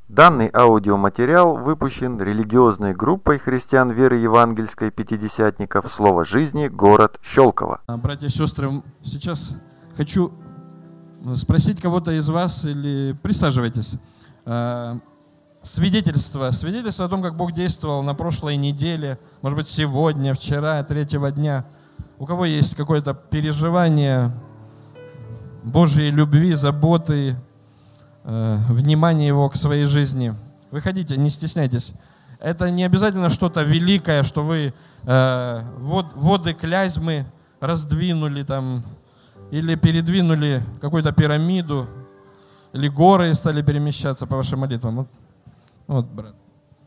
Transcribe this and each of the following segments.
Данный аудиоматериал выпущен религиозной группой христиан веры евангельской пятидесятников «Слово жизни», город Щелково. Братья и сестры, сейчас хочу спросить кого-то из вас, или присаживайтесь. Свидетельство о том, как Бог действовал на прошлой неделе, может быть, сегодня, вчера, третьего дня. У кого есть какое-то переживание Божьей любви, заботы, внимание Его к своей жизни? Выходите, не стесняйтесь. Это не обязательно что-то великое, что вы воды Клязьмы раздвинули там, или передвинули какую-то пирамиду, или горы стали перемещаться по вашим молитвам. Вот, брат.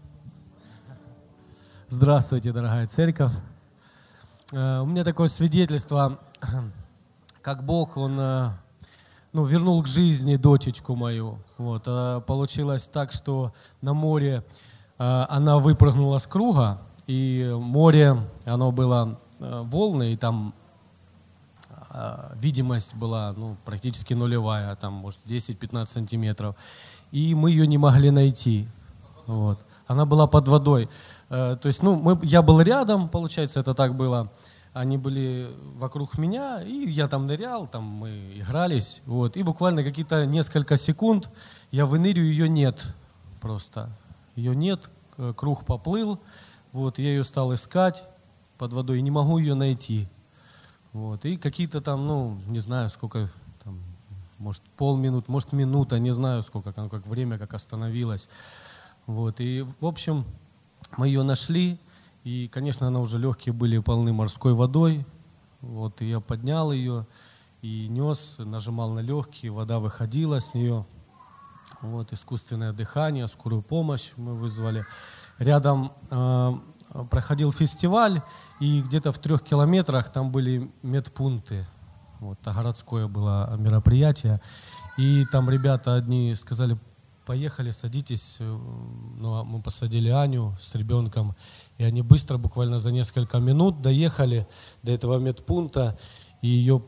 Здравствуйте, дорогая церковь. У меня такое свидетельство, как Бог, Он вернул к жизни дочечку мою. Вот. Получилось так, что на море она выпрыгнула с круга, и море, оно было волны, и там видимость была практически нулевая, там, может, 10-15 сантиметров. И мы ее не могли найти. Вот. Она была под водой. То есть, я был рядом, получается, это так было. Они были вокруг меня, и я там нырял, там мы игрались. Вот. И буквально какие-то несколько секунд я выныриваю, ее нет просто. Ее нет, круг поплыл. Вот. Я ее стал искать под водой и не могу ее найти. Вот. И какие-то там, не знаю, сколько, там, может, полминут, может, минута, не знаю сколько, как время, как остановилось. Вот. И, в общем, мы ее нашли, и, конечно, она уже легкие были полны морской водой. Вот. И я поднял ее и нес, нажимал на легкие, вода выходила с нее. Вот. Искусственное дыхание, скорую помощь мы вызвали. Рядом проходил фестиваль, и где-то в 3 километрах там были медпункты. Вот, городское было мероприятие. И там ребята одни сказали: поехали, садитесь. Мы посадили Аню с ребенком, и они быстро, буквально за несколько минут доехали до этого медпункта, и ее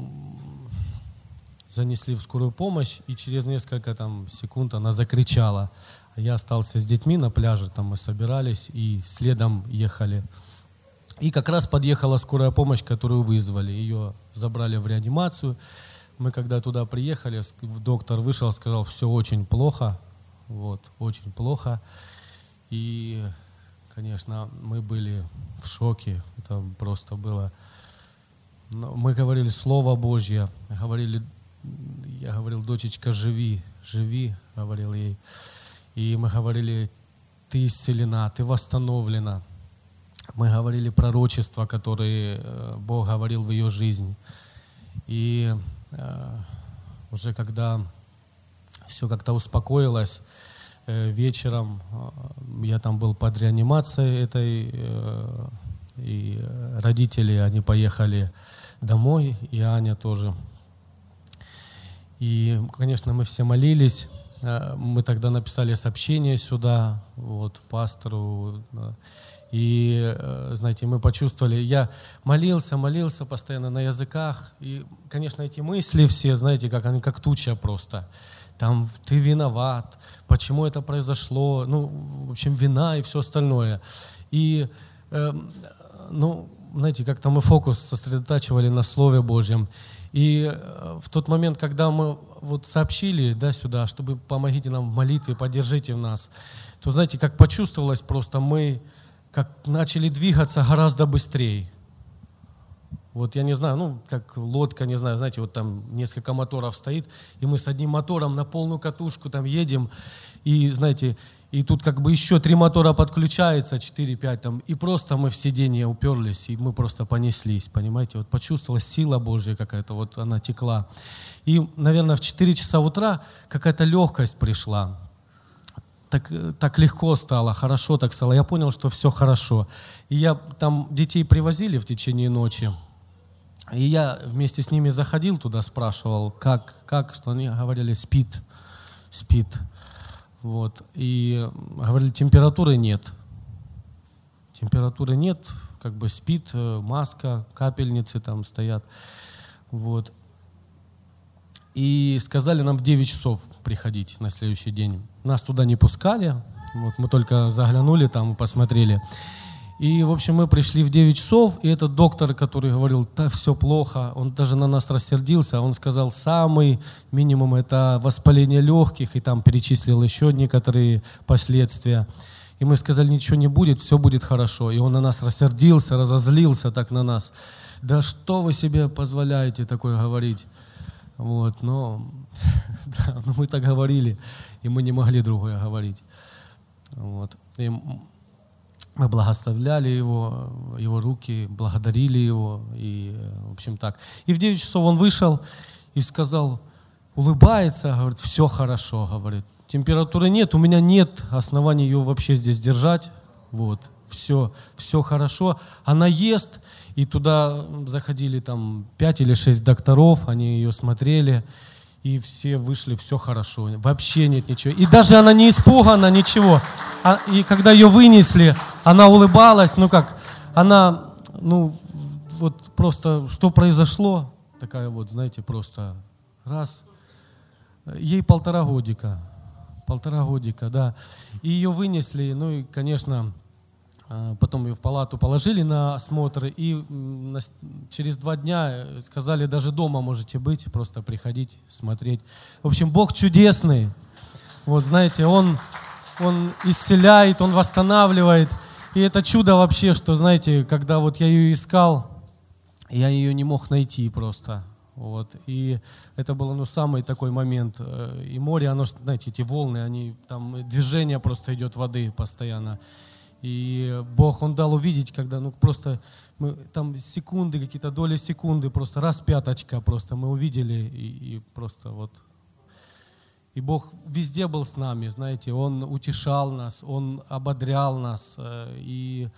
занесли в скорую помощь, и через несколько секунд она закричала. Я остался с детьми на пляже, там мы собирались и следом ехали. И как раз подъехала скорая помощь, которую вызвали. Ее забрали в реанимацию. Мы когда туда приехали, доктор вышел, сказал: все очень плохо, вот, очень плохо. И, конечно, мы были в шоке. Это просто было. Мы говорили Слово Божье, я говорил: дочечка, живи, живи, говорил ей. И мы говорили: ты исцелена, ты восстановлена. Мы говорили пророчества, которые Бог говорил в ее жизнь. И уже когда все как-то успокоилось, вечером я там был под реанимацией этой, и родители, они поехали домой, и Аня тоже. И, конечно, мы все молились. Мы тогда написали сообщение сюда, вот, пастору. И, знаете, мы почувствовали, я молился постоянно на языках. И, конечно, эти мысли все, знаете, как они, как туча просто. Там, ты виноват, почему это произошло, в общем, вина и все остальное. И, знаете, как-то мы фокус сосредотачивали на Слове Божьем. И в тот момент, когда мы вот сообщили, сюда, чтобы помогите нам в молитве, поддержите нас, то, знаете, как почувствовалось просто, мы как начали двигаться гораздо быстрее. Вот я не знаю, как лодка, не знаю, знаете, вот там несколько моторов стоит, и мы с одним мотором на полную катушку там едем, и, знаете, и тут как бы еще 3 мотора подключается, 4-5 там, и просто мы в сиденье уперлись, и мы просто понеслись, понимаете, вот почувствовалась сила Божья какая-то, вот она текла. И, наверное, в 4 часа утра какая-то легкость пришла. Так легко стало, хорошо так стало. Я понял, что все хорошо. И я там детей привозили в течение ночи. И я вместе с ними заходил туда, спрашивал, как, что они говорили: спит. Вот. И говорили: температуры нет. Температуры нет, как бы спит, маска, капельницы там стоят. Вот. И сказали нам в 9 часов приходить на следующий день. Нас туда не пускали, вот мы только заглянули там и посмотрели. И, в общем, мы пришли в 9 часов, и этот доктор, который говорил, да, все плохо, он даже на нас рассердился, он сказал, самый минимум это воспаление легких, и там перечислил еще некоторые последствия. И мы сказали, ничего не будет, все будет хорошо. И он на нас рассердился, разозлился так на нас. Да что вы себе позволяете такое говорить? Вот, но да, мы так говорили, и мы не могли другое говорить. Вот. И мы благословляли его руки, благодарили его, и, в общем, так. И в 9 часов он вышел и сказал, улыбается, говорит, все хорошо, говорит. Температуры нет, у меня нет оснований ее вообще здесь держать, вот, все хорошо. Она ест, и туда заходили там 5 или 6 докторов, они ее смотрели, и все вышли, все хорошо, вообще нет ничего. И даже она не испугана, ничего. И когда ее вынесли, она улыбалась, она, вот просто, что произошло, такая вот, знаете, просто раз, ей 1,5 годика. 1,5 годика, да. И ее вынесли, и, конечно, потом ее в палату положили на осмотр, и через 2 дня сказали, даже дома можете быть, просто приходить, смотреть. В общем, Бог чудесный. Вот, знаете, Он исцеляет, Он восстанавливает. И это чудо вообще, что, знаете, когда вот я ее искал, я ее не мог найти просто. Вот. И это был самый такой момент. И море, оно, знаете, эти волны, там движение просто идет воды постоянно. И Бог, Он дал увидеть, когда просто мы, там секунды, какие-то доли секунды, просто раз пяточка просто мы увидели, и просто вот. И Бог везде был с нами, знаете, Он утешал нас, Он ободрял нас, и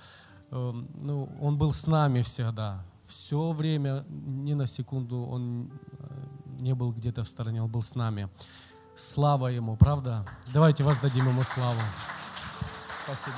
Он был с нами всегда. Все время, ни на секунду Он не был где-то в стороне, Он был с нами. Слава Ему, правда? Давайте воздадим Ему славу. Спасибо.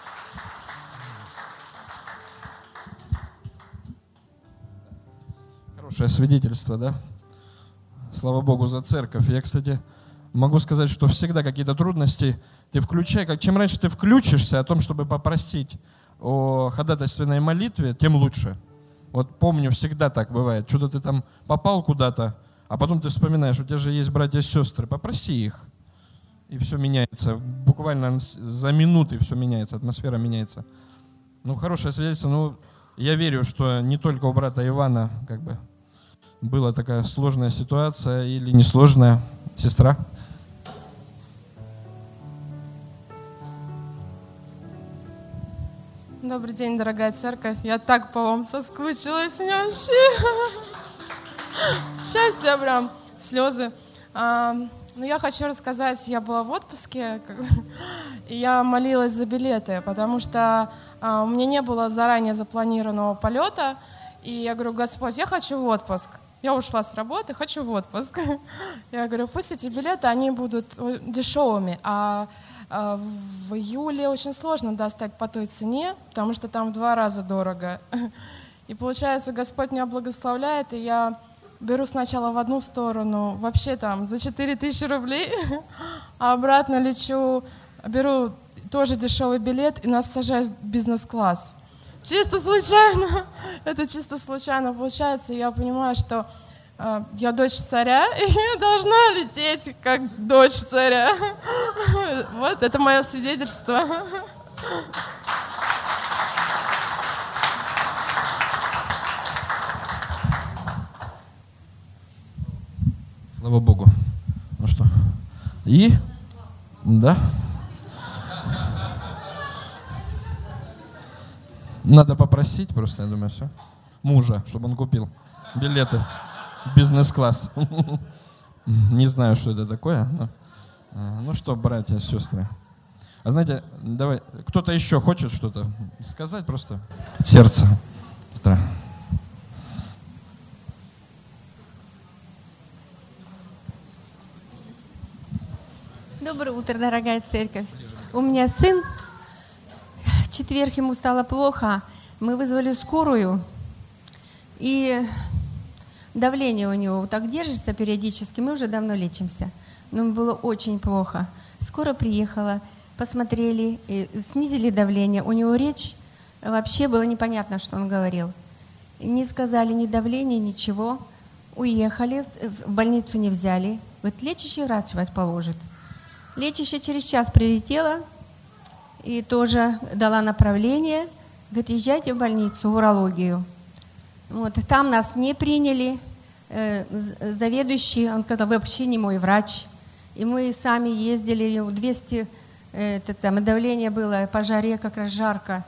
Хорошее свидетельство, да? Слава Богу за церковь. Я, кстати, могу сказать, что всегда какие-то трудности ты включай. Чем раньше ты включишься о том, чтобы попросить о ходатайственной молитве, тем лучше. Вот помню, всегда так бывает. Что-то ты там попал куда-то, а потом ты вспоминаешь, у тебя же есть братья и сестры, попроси их. И все меняется. Буквально за минуты все меняется, атмосфера меняется. Хорошее свидетельство. Я верю, что не только у брата Ивана была такая сложная ситуация или несложная. Сестра? Добрый день, дорогая церковь. Я так по вам соскучилась. У меня вообще счастье прям, слезы. Я хочу рассказать, я была в отпуске, и я молилась за билеты, потому что у меня не было заранее запланированного полета. И я говорю, Господь, я хочу в отпуск. Я ушла с работы, хочу в отпуск. Я говорю, пусть эти билеты, они будут дешевыми, а в июле очень сложно достать по той цене, потому что там в 2 раза дорого. И получается, Господь меня благословляет, и я беру сначала в одну сторону, вообще там за 4000 рублей, а обратно лечу, беру тоже дешевый билет и нас сажают в бизнес-класс. Чисто случайно, это чисто случайно получается, и я понимаю, что я дочь царя, и я должна лететь как дочь царя. Вот, это мое свидетельство. Слава Богу. Ну что? И? Да? Надо попросить просто, я думаю, все. Мужа, чтобы он купил билеты в бизнес-класс. Не знаю, что это такое. Ну что, братья и сестры. А знаете, давай, кто-то еще хочет что-то сказать просто? От сердца. Доброе утро, дорогая церковь. У меня сын, в четверг ему стало плохо. Мы вызвали скорую, и давление у него так держится периодически, мы уже давно лечимся. Но было очень плохо. Скоро приехала, посмотрели, снизили давление. У него речь, вообще было непонятно, что он говорил. Не сказали ни давления, ничего. Уехали, в больницу не взяли. Говорит, лечащий врач вас положит. Лечащая через час прилетела и тоже дала направление. Говорит, езжайте в больницу, в урологию. Вот, там нас не приняли. Заведующий, он сказал, вы вообще не мой врач. И мы сами ездили, 200 там, давление было, по жаре как раз жарко.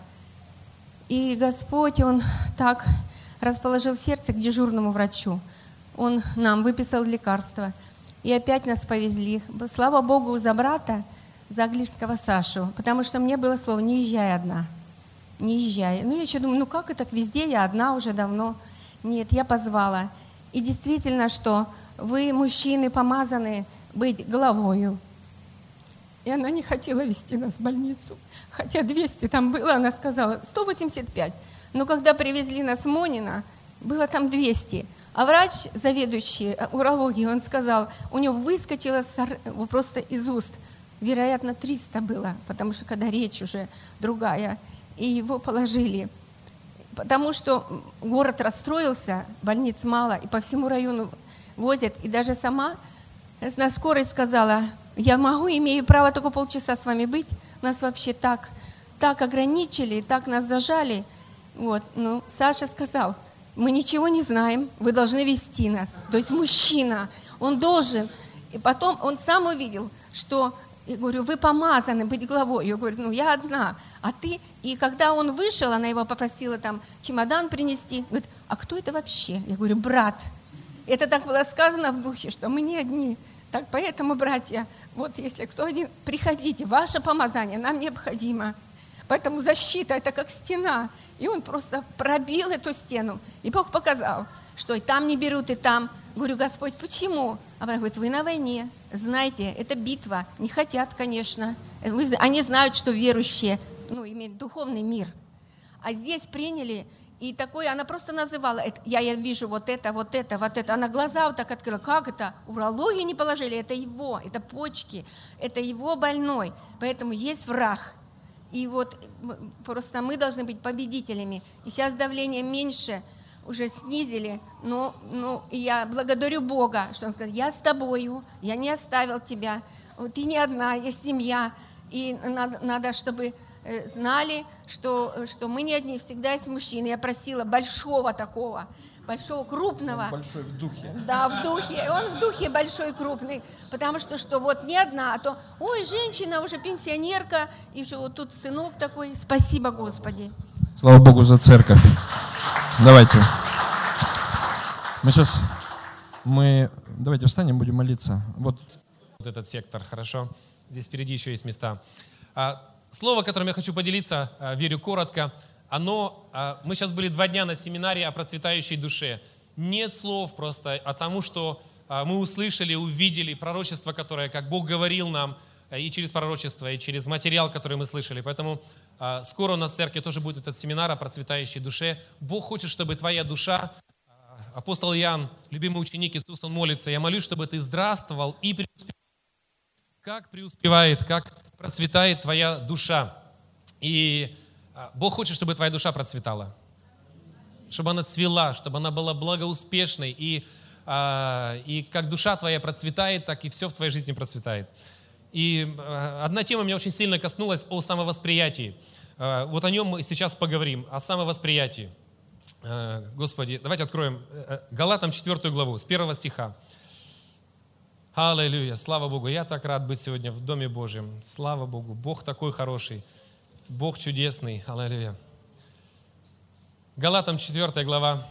И Господь, Он так расположил сердце к дежурному врачу. Он нам выписал лекарства. И опять нас повезли. Слава Богу за брата, за английского Сашу. Потому что мне было слово, не езжай одна. Не езжай. Ну, я еще думаю, ну как это везде, я одна уже давно. Нет, я позвала. И действительно, что вы, мужчины, помазаны быть головою. И она не хотела везти нас в больницу. Хотя 200 там было, она сказала, 185. Но когда привезли нас в Монина, было там 200. А врач, заведующий урологией, он сказал, у него выскочило просто из уст. Вероятно, 300 было, потому что когда речь уже другая. И его положили. Потому что город расстроился, больниц мало, и по всему району возят. И даже сама на скорой сказала, я могу, имею право только полчаса с вами быть. Нас вообще так ограничили, так нас зажали. Вот. Ну, Саша сказал, мы ничего не знаем, вы должны вести нас. То есть мужчина, он должен. И потом он сам увидел, что, я говорю, вы помазаны быть главой. Я говорю, ну я одна, а ты. И когда он вышел, она его попросила там чемодан принести. Говорит, а кто это вообще? Я говорю, брат. Это так было сказано в духе, что мы не одни. Так, поэтому, братья, вот если кто один, приходите, ваше помазание нам необходимо. Поэтому защита – это как стена. И он просто пробил эту стену. И Бог показал, что и там не берут, и там. Говорю, Господь, почему? А она говорит, вы на войне, знаете, это битва. Не хотят, конечно. Они знают, что верующие, имеют духовный мир. А здесь приняли, и такое, она просто называла, я вижу вот это. Она глаза вот так открыла, как это? Урологию не положили, это его, это почки, это его больной. Поэтому есть враг. И вот просто мы должны быть победителями. И сейчас давление меньше, уже снизили. Но я благодарю Бога, что Он сказал, я с тобою, я не оставил тебя. Ты не одна, есть семья. И надо чтобы знали, что мы не одни, всегда есть мужчины. Я просила большого такого, большого, крупного. Он большой в духе. Да, в духе. Он в духе большой, крупный. Потому что вот не одна, а то, ой, женщина уже пенсионерка, и что вот тут сынок такой. Спасибо, Господи. Слава Богу за церковь. Давайте. Давайте встанем, будем молиться. Вот этот сектор, хорошо? Здесь впереди еще есть места. Слово, которым я хочу поделиться, верю коротко, мы сейчас были 2 дня на семинаре о процветающей душе. Нет слов просто о тому, что мы услышали, увидели, пророчество, которое, как Бог говорил нам, и через пророчество, и через материал, который мы слышали. Поэтому скоро у нас в церкви тоже будет этот семинар о процветающей душе. Бог хочет, чтобы твоя душа, апостол Иоанн, любимый ученик Иисус, он молится, я молюсь, чтобы ты здравствовал и преуспевал. Как преуспевает, как процветает твоя душа. И Бог хочет, чтобы твоя душа процветала. Чтобы она цвела, чтобы она была благоуспешной. И как душа твоя процветает, так и все в твоей жизни процветает. И одна тема меня очень сильно коснулась о самовосприятии. Вот о нем мы сейчас поговорим, о самовосприятии. Господи, давайте откроем Галатам 4 главу, с 1 стиха. Аллилуйя, слава Богу. Я так рад быть сегодня в Доме Божьем. Слава Богу. Бог такой хороший. Бог чудесный. Аллилуйя. Галатам 4 глава.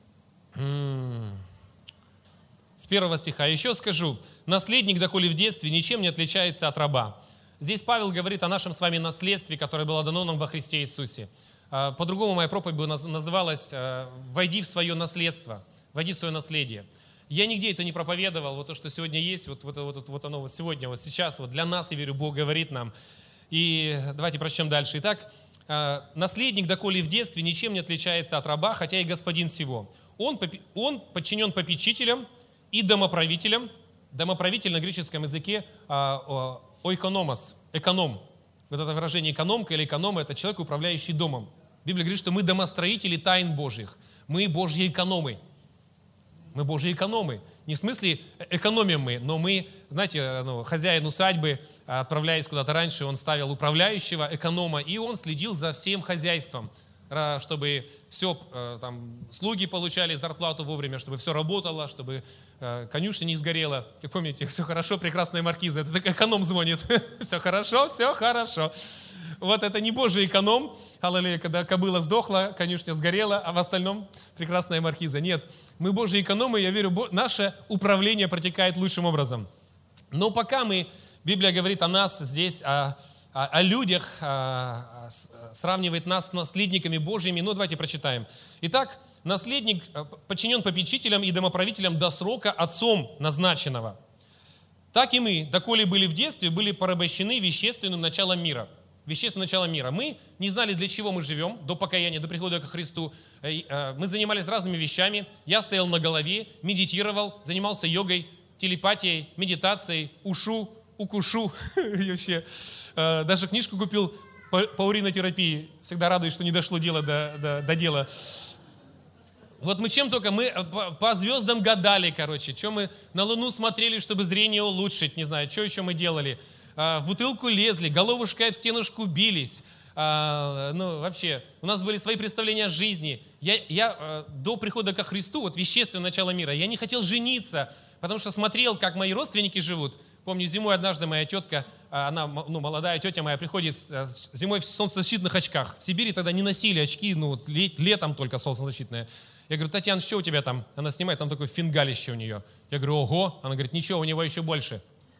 С 1 стиха. Еще скажу. Наследник, доколе в детстве, ничем не отличается от раба. Здесь Павел говорит о нашем с вами наследстве, которое было дано нам во Христе Иисусе. По-другому моя проповедь бы называлась «Войди в свое наследство». Войди в свое наследие. Я нигде это не проповедовал, вот то, что сегодня есть, вот оно вот сегодня, вот сейчас, вот для нас, я верю, Бог говорит нам. И давайте прочтем дальше. Итак, наследник, доколе в детстве, ничем не отличается от раба, хотя и господин сего. Он подчинен попечителям и домоправителям. Домоправитель на греческом языке ойкономос, эконом. Вот это выражение экономка или эконома – это человек, управляющий домом. Библия говорит, что мы домостроители тайн Божьих. Мы Божьи экономы. Мы Божьи экономы. Не в смысле экономим мы, но мы, знаете, хозяин усадьбы, отправляясь куда-то раньше, он ставил управляющего, эконома, и он следил за всем хозяйством, чтобы все, там, слуги получали зарплату вовремя, чтобы все работало, чтобы конюшня не сгорела. Вы помните, все хорошо, прекрасная маркиза. Это так эконом звонит. Все хорошо, все хорошо. Вот это не Божий эконом, аллилуйя, когда кобыла сдохла, конюшня сгорела, а в остальном прекрасная маркиза. Нет, мы Божьи экономы, я верю, наше управление протекает лучшим образом. Но пока Библия говорит о нас здесь, о людях, сравнивает нас с наследниками Божьими. Ну, давайте прочитаем. Итак, наследник подчинен попечителям и домоправителям до срока отцом назначенного. Так и мы, доколе были в детстве, были порабощены вещественным началом мира. Вещественное начало мира. Мы не знали, для чего мы живем до покаяния, до прихода ко Христу. Мы занимались разными вещами. Я стоял на голове, медитировал, занимался йогой, телепатией, медитацией, укушу. Вообще. Даже книжку купил по уринотерапии. Всегда радуюсь, что не дошло дело до дела. Вот мы чем только, мы по звездам гадали, короче. Что мы на Луну смотрели, чтобы зрение улучшить, не знаю, что еще мы делали. В бутылку лезли, головушкой об стенушку бились. Вообще, у нас были свои представления о жизни. Я до прихода ко Христу, вот вещественное начало мира, я не хотел жениться, потому что смотрел, как мои родственники живут. Помню, зимой однажды моя тетка, она, молодая тетя моя, приходит зимой в солнцезащитных очках. В Сибири тогда не носили очки, летом только солнцезащитные. Я говорю: Татьяна, что у тебя там? Она снимает, там такое фингалище у нее. Я говорю: ого. Она говорит: ничего, у него еще больше.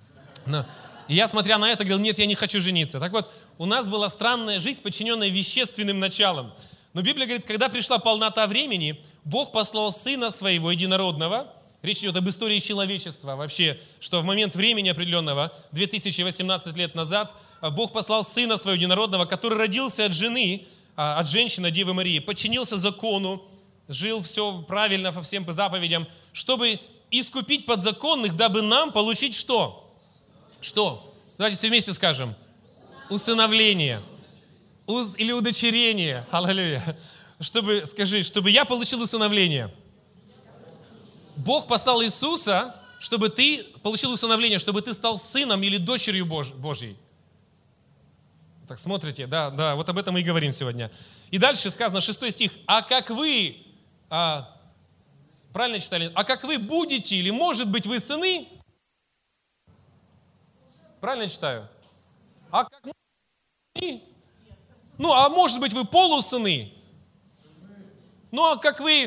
И я, смотря на это, говорил: нет, я не хочу жениться. Так вот, у нас была странная жизнь, подчиненная вещественным началам. Но Библия говорит, когда пришла полнота времени, Бог послал Сына Своего Единородного. Речь идет об истории человечества вообще, что в момент времени определенного, 2018 лет назад, Бог послал Сына Своего Единородного, который родился от жены, от женщины, от Девы Марии, подчинился закону, жил все правильно по всем заповедям, чтобы искупить подзаконных, дабы нам получить что? Что? Давайте все вместе скажем. Усыновление. Или удочерение. Аллилуйя. Чтобы я получил усыновление. Бог послал Иисуса, чтобы ты получил усыновление, чтобы ты стал сыном или дочерью Божьей. Так, смотрите, да, вот об этом мы и говорим сегодня. И дальше сказано, 6 стих. А как вы, правильно читали? А как вы будете, или может быть вы сыны? Правильно читаю? А как вы? А может быть вы полусыны? А как вы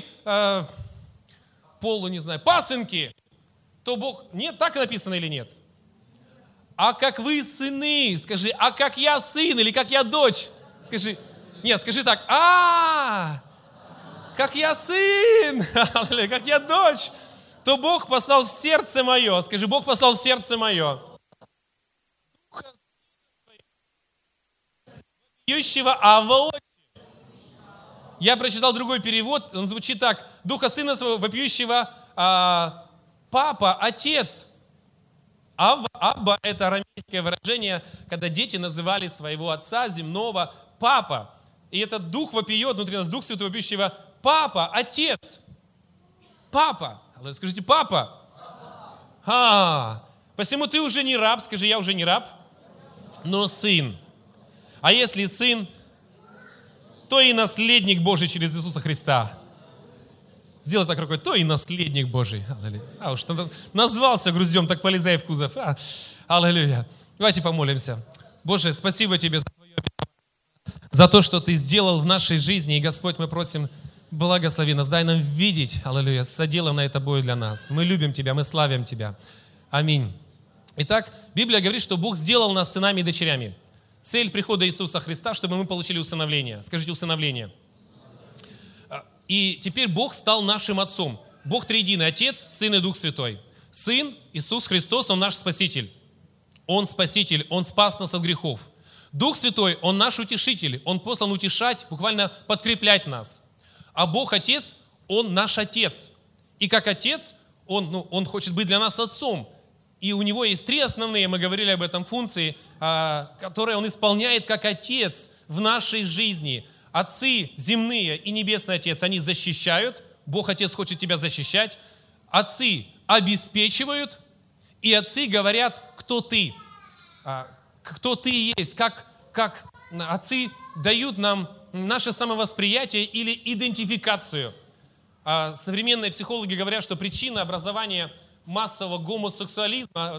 пасынки? То Бог... Нет, так и написано или нет? А как вы сыны? Скажи, а как я сын или как я дочь? Скажи, нет, скажи так, как я сын, как я дочь, то Бог послал в сердце мое. Скажи, Бог послал в сердце мое. Я прочитал другой перевод, он звучит так: Духа Сына Своего, вопиющего Папа, Отец. Абба – это арамейское выражение, когда дети называли своего отца земного Папа. И этот Дух вопиет внутри нас, Дух Святой вопиющего Папа, Отец. Папа. Скажите, Папа. Посему ты уже не раб, скажи, я уже не раб, но сын. А если сын, то и наследник Божий через Иисуса Христа. Сделай так рукой, то и наследник Божий. Уж назвался груздем, так полезай в кузов. Аллилуйя. Давайте помолимся. Боже, спасибо Тебе за то, что Ты сделал в нашей жизни. И, Господь, мы просим, благослови нас, дай нам видеть, аллилуйя, соделанное Тобой для нас. Мы любим Тебя, мы славим Тебя. Аминь. Итак, Библия говорит, что Бог сделал нас сынами и дочерями. Цель прихода Иисуса Христа, чтобы мы получили усыновление. Скажите, усыновление. И теперь Бог стал нашим Отцом. Бог триединый, Отец, Сын и Дух Святой. Сын, Иисус Христос, Он наш Спаситель. Он Спаситель, Он спас нас от грехов. Дух Святой, Он наш Утешитель. Он послан утешать, буквально подкреплять нас. А Бог Отец, Он наш Отец. И как Отец, Он хочет быть для нас Отцом. И у Него есть 3 основные, мы говорили об этом, функции, которые Он исполняет как Отец в нашей жизни. Отцы земные и Небесный Отец, они защищают. Бог Отец хочет тебя защищать. Отцы обеспечивают. И отцы говорят, кто ты. Кто ты есть. Как отцы дают нам наше самовосприятие или идентификацию. Современные психологи говорят, что причина образования массового гомосексуализма,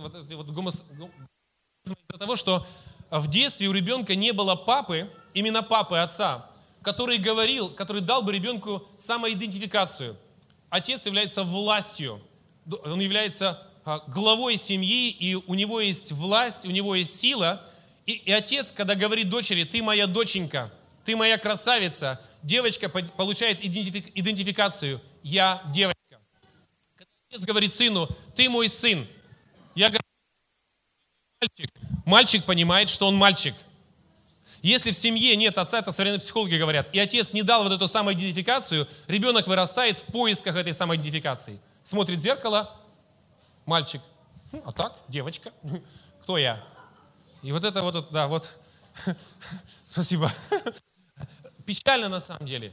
из-за того, что в детстве у ребенка не было папы, именно папы, отца, который дал бы ребенку самоидентификацию. Отец является властью, он является главой семьи, и у него есть власть, у него есть сила. И отец, когда говорит дочери, ты моя доченька, ты моя красавица, девочка получает идентификацию, я девочка. Когда отец говорит сыну, ты мой сын, я говорю, мальчик, мальчик понимает, что он мальчик. Если в семье нет отца, это современные психологи говорят, и отец не дал вот эту самоидентификацию, ребенок вырастает в поисках этой самоидентификации. Смотрит в зеркало, мальчик, а так, девочка, кто я? И вот это вот, да, вот, спасибо. Печально на самом деле.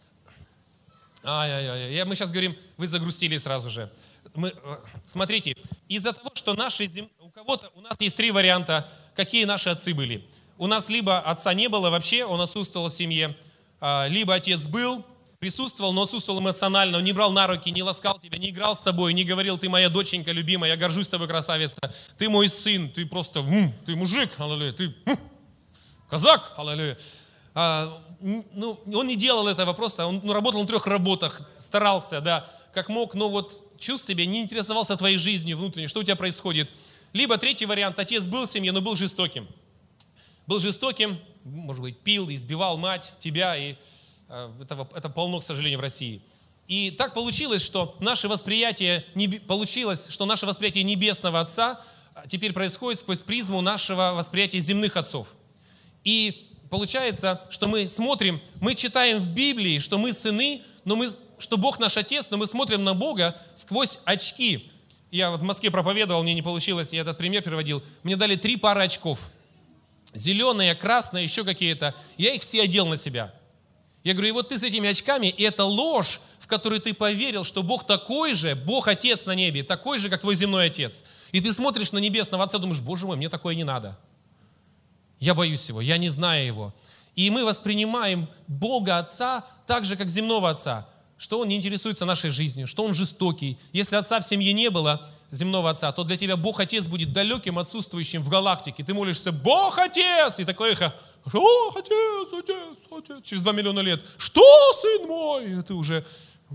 Мы сейчас говорим, вы загрустили сразу же. Смотрите, из-за того, что у нас есть 3 варианта, какие наши отцы были. У нас либо отца не было вообще, он отсутствовал в семье, либо отец был, присутствовал, но отсутствовал эмоционально, он не брал на руки, не ласкал тебя, не играл с тобой, не говорил, ты моя доченька любимая, я горжусь тобой, красавица, ты мой сын, ты просто, ты мужик, аллилуйя, ты казак, аллилуйя. Он не делал этого просто, он работал на 3 работах, старался, да, как мог, но вот чувств себе, не интересовался твоей жизнью внутренней, что у тебя происходит. Либо 3-й вариант, отец был в семье, но был жестоким. Был жестоким, может быть, пил, избивал мать, тебя, и это полно, к сожалению, в России. И так получилось, что наше восприятие Небесного Отца теперь происходит сквозь призму нашего восприятия земных отцов. И получается, что мы смотрим, мы читаем в Библии, что мы сыны, что Бог наш Отец, но мы смотрим на Бога сквозь очки. Я вот в Москве проповедовал, мне не получилось, я этот пример переводил. Мне дали 3 пары очков. Зеленые, красные, еще какие-то. Я их все одел на себя. Я говорю, и вот ты с этими очками, и это ложь, в которую ты поверил, что Бог такой же, Бог Отец на небе, такой же, как твой земной Отец. И ты смотришь на Небесного Отца, думаешь, Боже мой, мне такое не надо. Я боюсь Его, я не знаю Его. И мы воспринимаем Бога Отца так же, как земного Отца, что Он не интересуется нашей жизнью, что Он жестокий. Если Отца в семье не было, земного Отца, то для тебя Бог Отец будет далеким, отсутствующим в галактике. Ты молишься, Бог Отец! И такое эхо, что, Отец, Отец, Отец? Через 2 миллиона лет, что, сын мой? И ты уже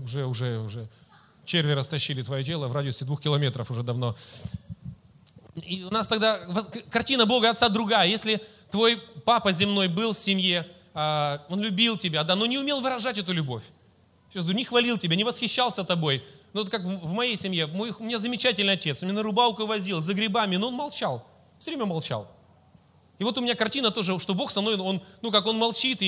черви растащили твое тело в радиусе 2 километров уже давно. И у нас тогда картина Бога Отца другая. Если твой папа земной был в семье, он любил тебя, да, но не умел выражать эту любовь. Не хвалил тебя, не восхищался тобой. Ну, вот как в моей семье, у меня замечательный отец, он меня на рыбалку возил, за грибами, но он молчал, все время молчал. И вот у меня картина тоже, что Бог со мной, он молчит,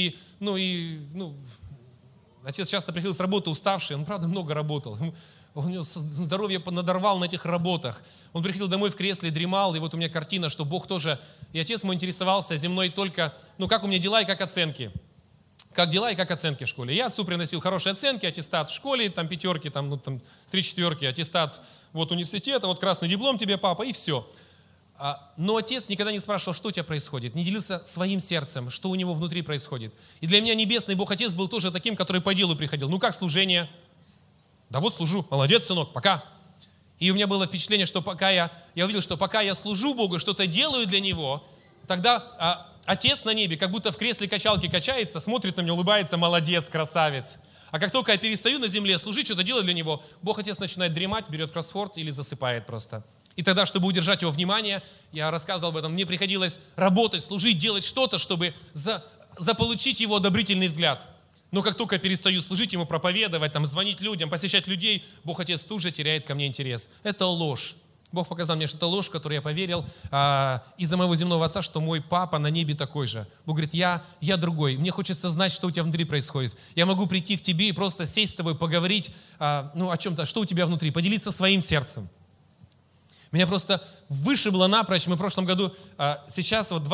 отец часто приходил с работы уставший, он, правда, много работал, у него здоровье надорвал на этих работах. Он приходил домой в кресле, дремал, и вот у меня картина, что Бог тоже, и отец мой интересовался земной только, как у меня дела и как оценки. Как дела и как оценки в школе. Я отцу приносил хорошие оценки, аттестат в школе, 5, 3 4, аттестат университета, красный диплом тебе, папа, и все. Но отец никогда не спрашивал, что у тебя происходит, не делился своим сердцем, что у него внутри происходит. И для меня небесный Бог Отец был тоже таким, который по делу приходил. Как служение? Да вот служу, молодец, сынок, пока. И у меня было впечатление, что я увидел, что пока я служу Богу, что-то делаю для Него, тогда Отец на небе, как будто в кресле качалки качается, смотрит на меня, улыбается, молодец, красавец. А как только я перестаю на земле служить, что-то делать для Него, Бог Отец начинает дремать, берет кроссворд или засыпает просто. И тогда, чтобы удержать Его внимание, я рассказывал об этом, мне приходилось работать, служить, делать что-то, чтобы заполучить Его одобрительный взгляд. Но как только я перестаю служить Ему, проповедовать, звонить людям, посещать людей, Бог Отец тут же теряет ко мне интерес. Это ложь. Бог показал мне, что это ложь, в которую я поверил из-за моего земного отца, что мой папа на небе такой же. Бог говорит, я другой. Мне хочется знать, что у тебя внутри происходит. Я могу прийти к тебе и просто сесть с тобой, поговорить о чем-то, что у тебя внутри, поделиться своим сердцем. Меня просто вышибло напрочь. Мы в прошлом году, сейчас вот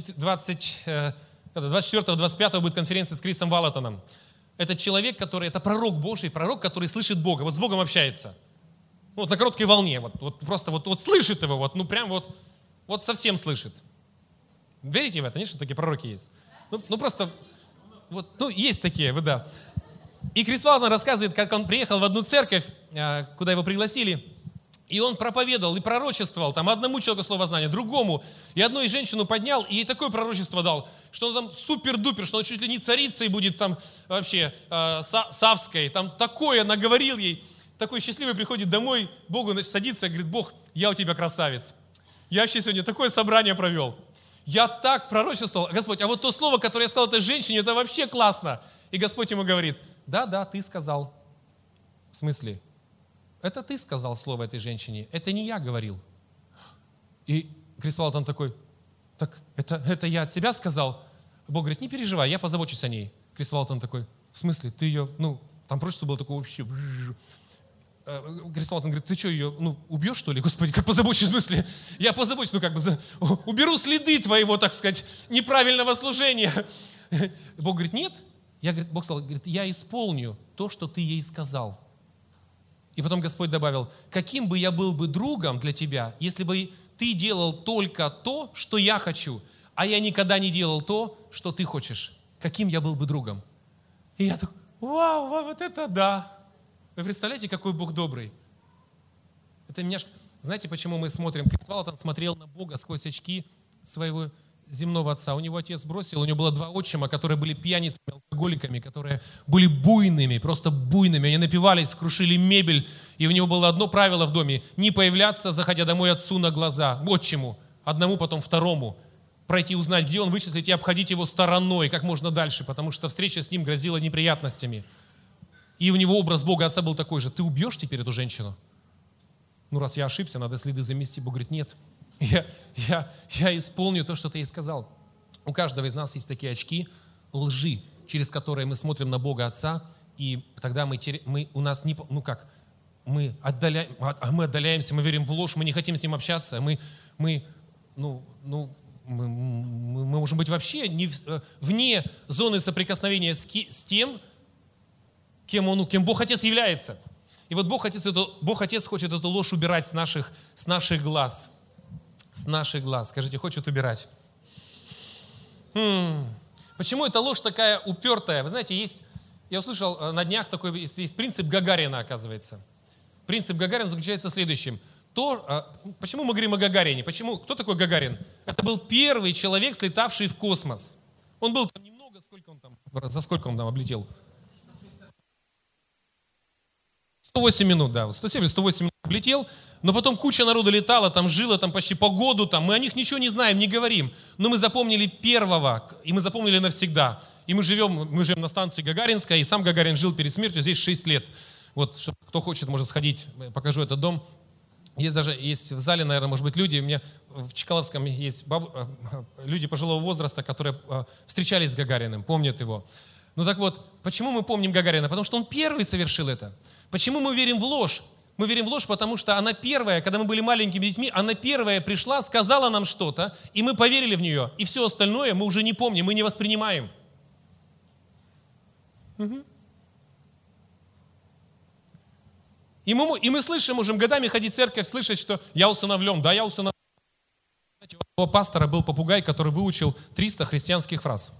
24-25 будет конференция с Крисом Валлотоном. Это человек, это пророк Божий, пророк, который слышит Бога, вот с Богом общается. Вот на короткой волне, просто слышит его, прям совсем слышит. Верите в это? Нет, что такие пророки есть? Просто, есть такие, да. И Крис Валлотон рассказывает, как он приехал в одну церковь, куда его пригласили, и он проповедовал и пророчествовал, там одному человеку словознание, другому, и одну из женщину поднял, и ей такое пророчество дал, что он там супер-дупер, что он чуть ли не царицей будет там вообще, Савской, там такое наговорил ей. Такой счастливый приходит домой, Богу садится и говорит, Бог, я у тебя красавец. Я вообще сегодня такое собрание провел. Я так пророчествовал. Господь, а вот то слово, которое я сказал этой женщине, это вообще классно. И Господь ему говорит, да, ты сказал. В смысле? Это ты сказал слово этой женщине, это не я говорил. И Крис Валлотон такой, так это я от себя сказал? Бог говорит, не переживай, я позабочусь о ней. Крис Валлотон такой, в смысле, ты ее, там пророчество было такое вообще... Крис Валлотон говорит, ты что, ее, убьешь, что ли? Господи, как позабочусь, в смысле? Я позабочусь, уберу следы твоего, так сказать, неправильного служения. Бог говорит, нет. Бог сказал, я исполню то, что ты ей сказал. И потом Господь добавил, каким бы я был бы другом для тебя, если бы ты делал только то, что я хочу, а я никогда не делал то, что ты хочешь. Каким я был бы другом? И я такой, вау, вот это да. Вы представляете, какой Бог добрый? Это меня... Знаете, почему мы смотрим? Крис Валлотон смотрел на Бога сквозь очки своего земного отца. У него отец бросил, у него было 2 отчима, которые были пьяницами, алкоголиками, которые были буйными, просто буйными. Они напивались, крушили мебель. И у него было одно правило в доме – не появляться, заходя домой отцу на глаза, отчиму, одному, потом второму. Пройти, узнать, где он, вычислить и обходить его стороной как можно дальше, потому что встреча с ним грозила неприятностями. И у него образ Бога Отца был такой же. Ты убьешь теперь эту женщину? Раз я ошибся, надо следы замести. Бог говорит, нет. Я исполню то, что ты ей сказал. У каждого из нас есть такие очки лжи, через которые мы смотрим на Бога Отца, и тогда мы отдаляемся, мы верим в ложь, мы не хотим с Ним общаться, мы можем быть вообще вне зоны соприкосновения с тем, кем Бог Отец является. И вот Бог Отец хочет эту ложь убирать с наших глаз. С наших глаз. Скажите, хочет убирать. Почему эта ложь такая упертая? Вы знаете, я услышал на днях такой, есть принцип Гагарина, оказывается. Принцип Гагарина заключается в следующем. Почему мы говорим о Гагарине? Кто такой Гагарин? Это был первый человек, слетавший в космос. Он был там немного, за сколько он там облетел? 108 минут, да, 107 или 108 минут облетел, но потом куча народу летала, там жила, там почти по году, мы о них ничего не знаем, не говорим, но мы запомнили первого, и мы запомнили навсегда. И мы живем на станции Гагаринская, и сам Гагарин жил перед смертью здесь 6 лет. Вот, кто хочет, может сходить, покажу этот дом. Есть в зале, наверное, может быть, люди, у меня в Чкаловском есть люди пожилого возраста, которые встречались с Гагариным, помнят его. Так вот, почему мы помним Гагарина? Потому что он первый совершил это. Почему мы верим в ложь? Мы верим в ложь, потому что она первая, когда мы были маленькими детьми, она первая пришла, сказала нам что-то, и мы поверили в нее. И все остальное мы уже не помним, мы не воспринимаем. Угу. И мы слышим, можем годами ходить в церковь, слышать, что я усыновлен. Да, я усыновлен. У одного пастора был попугай, который выучил 300 христианских фраз.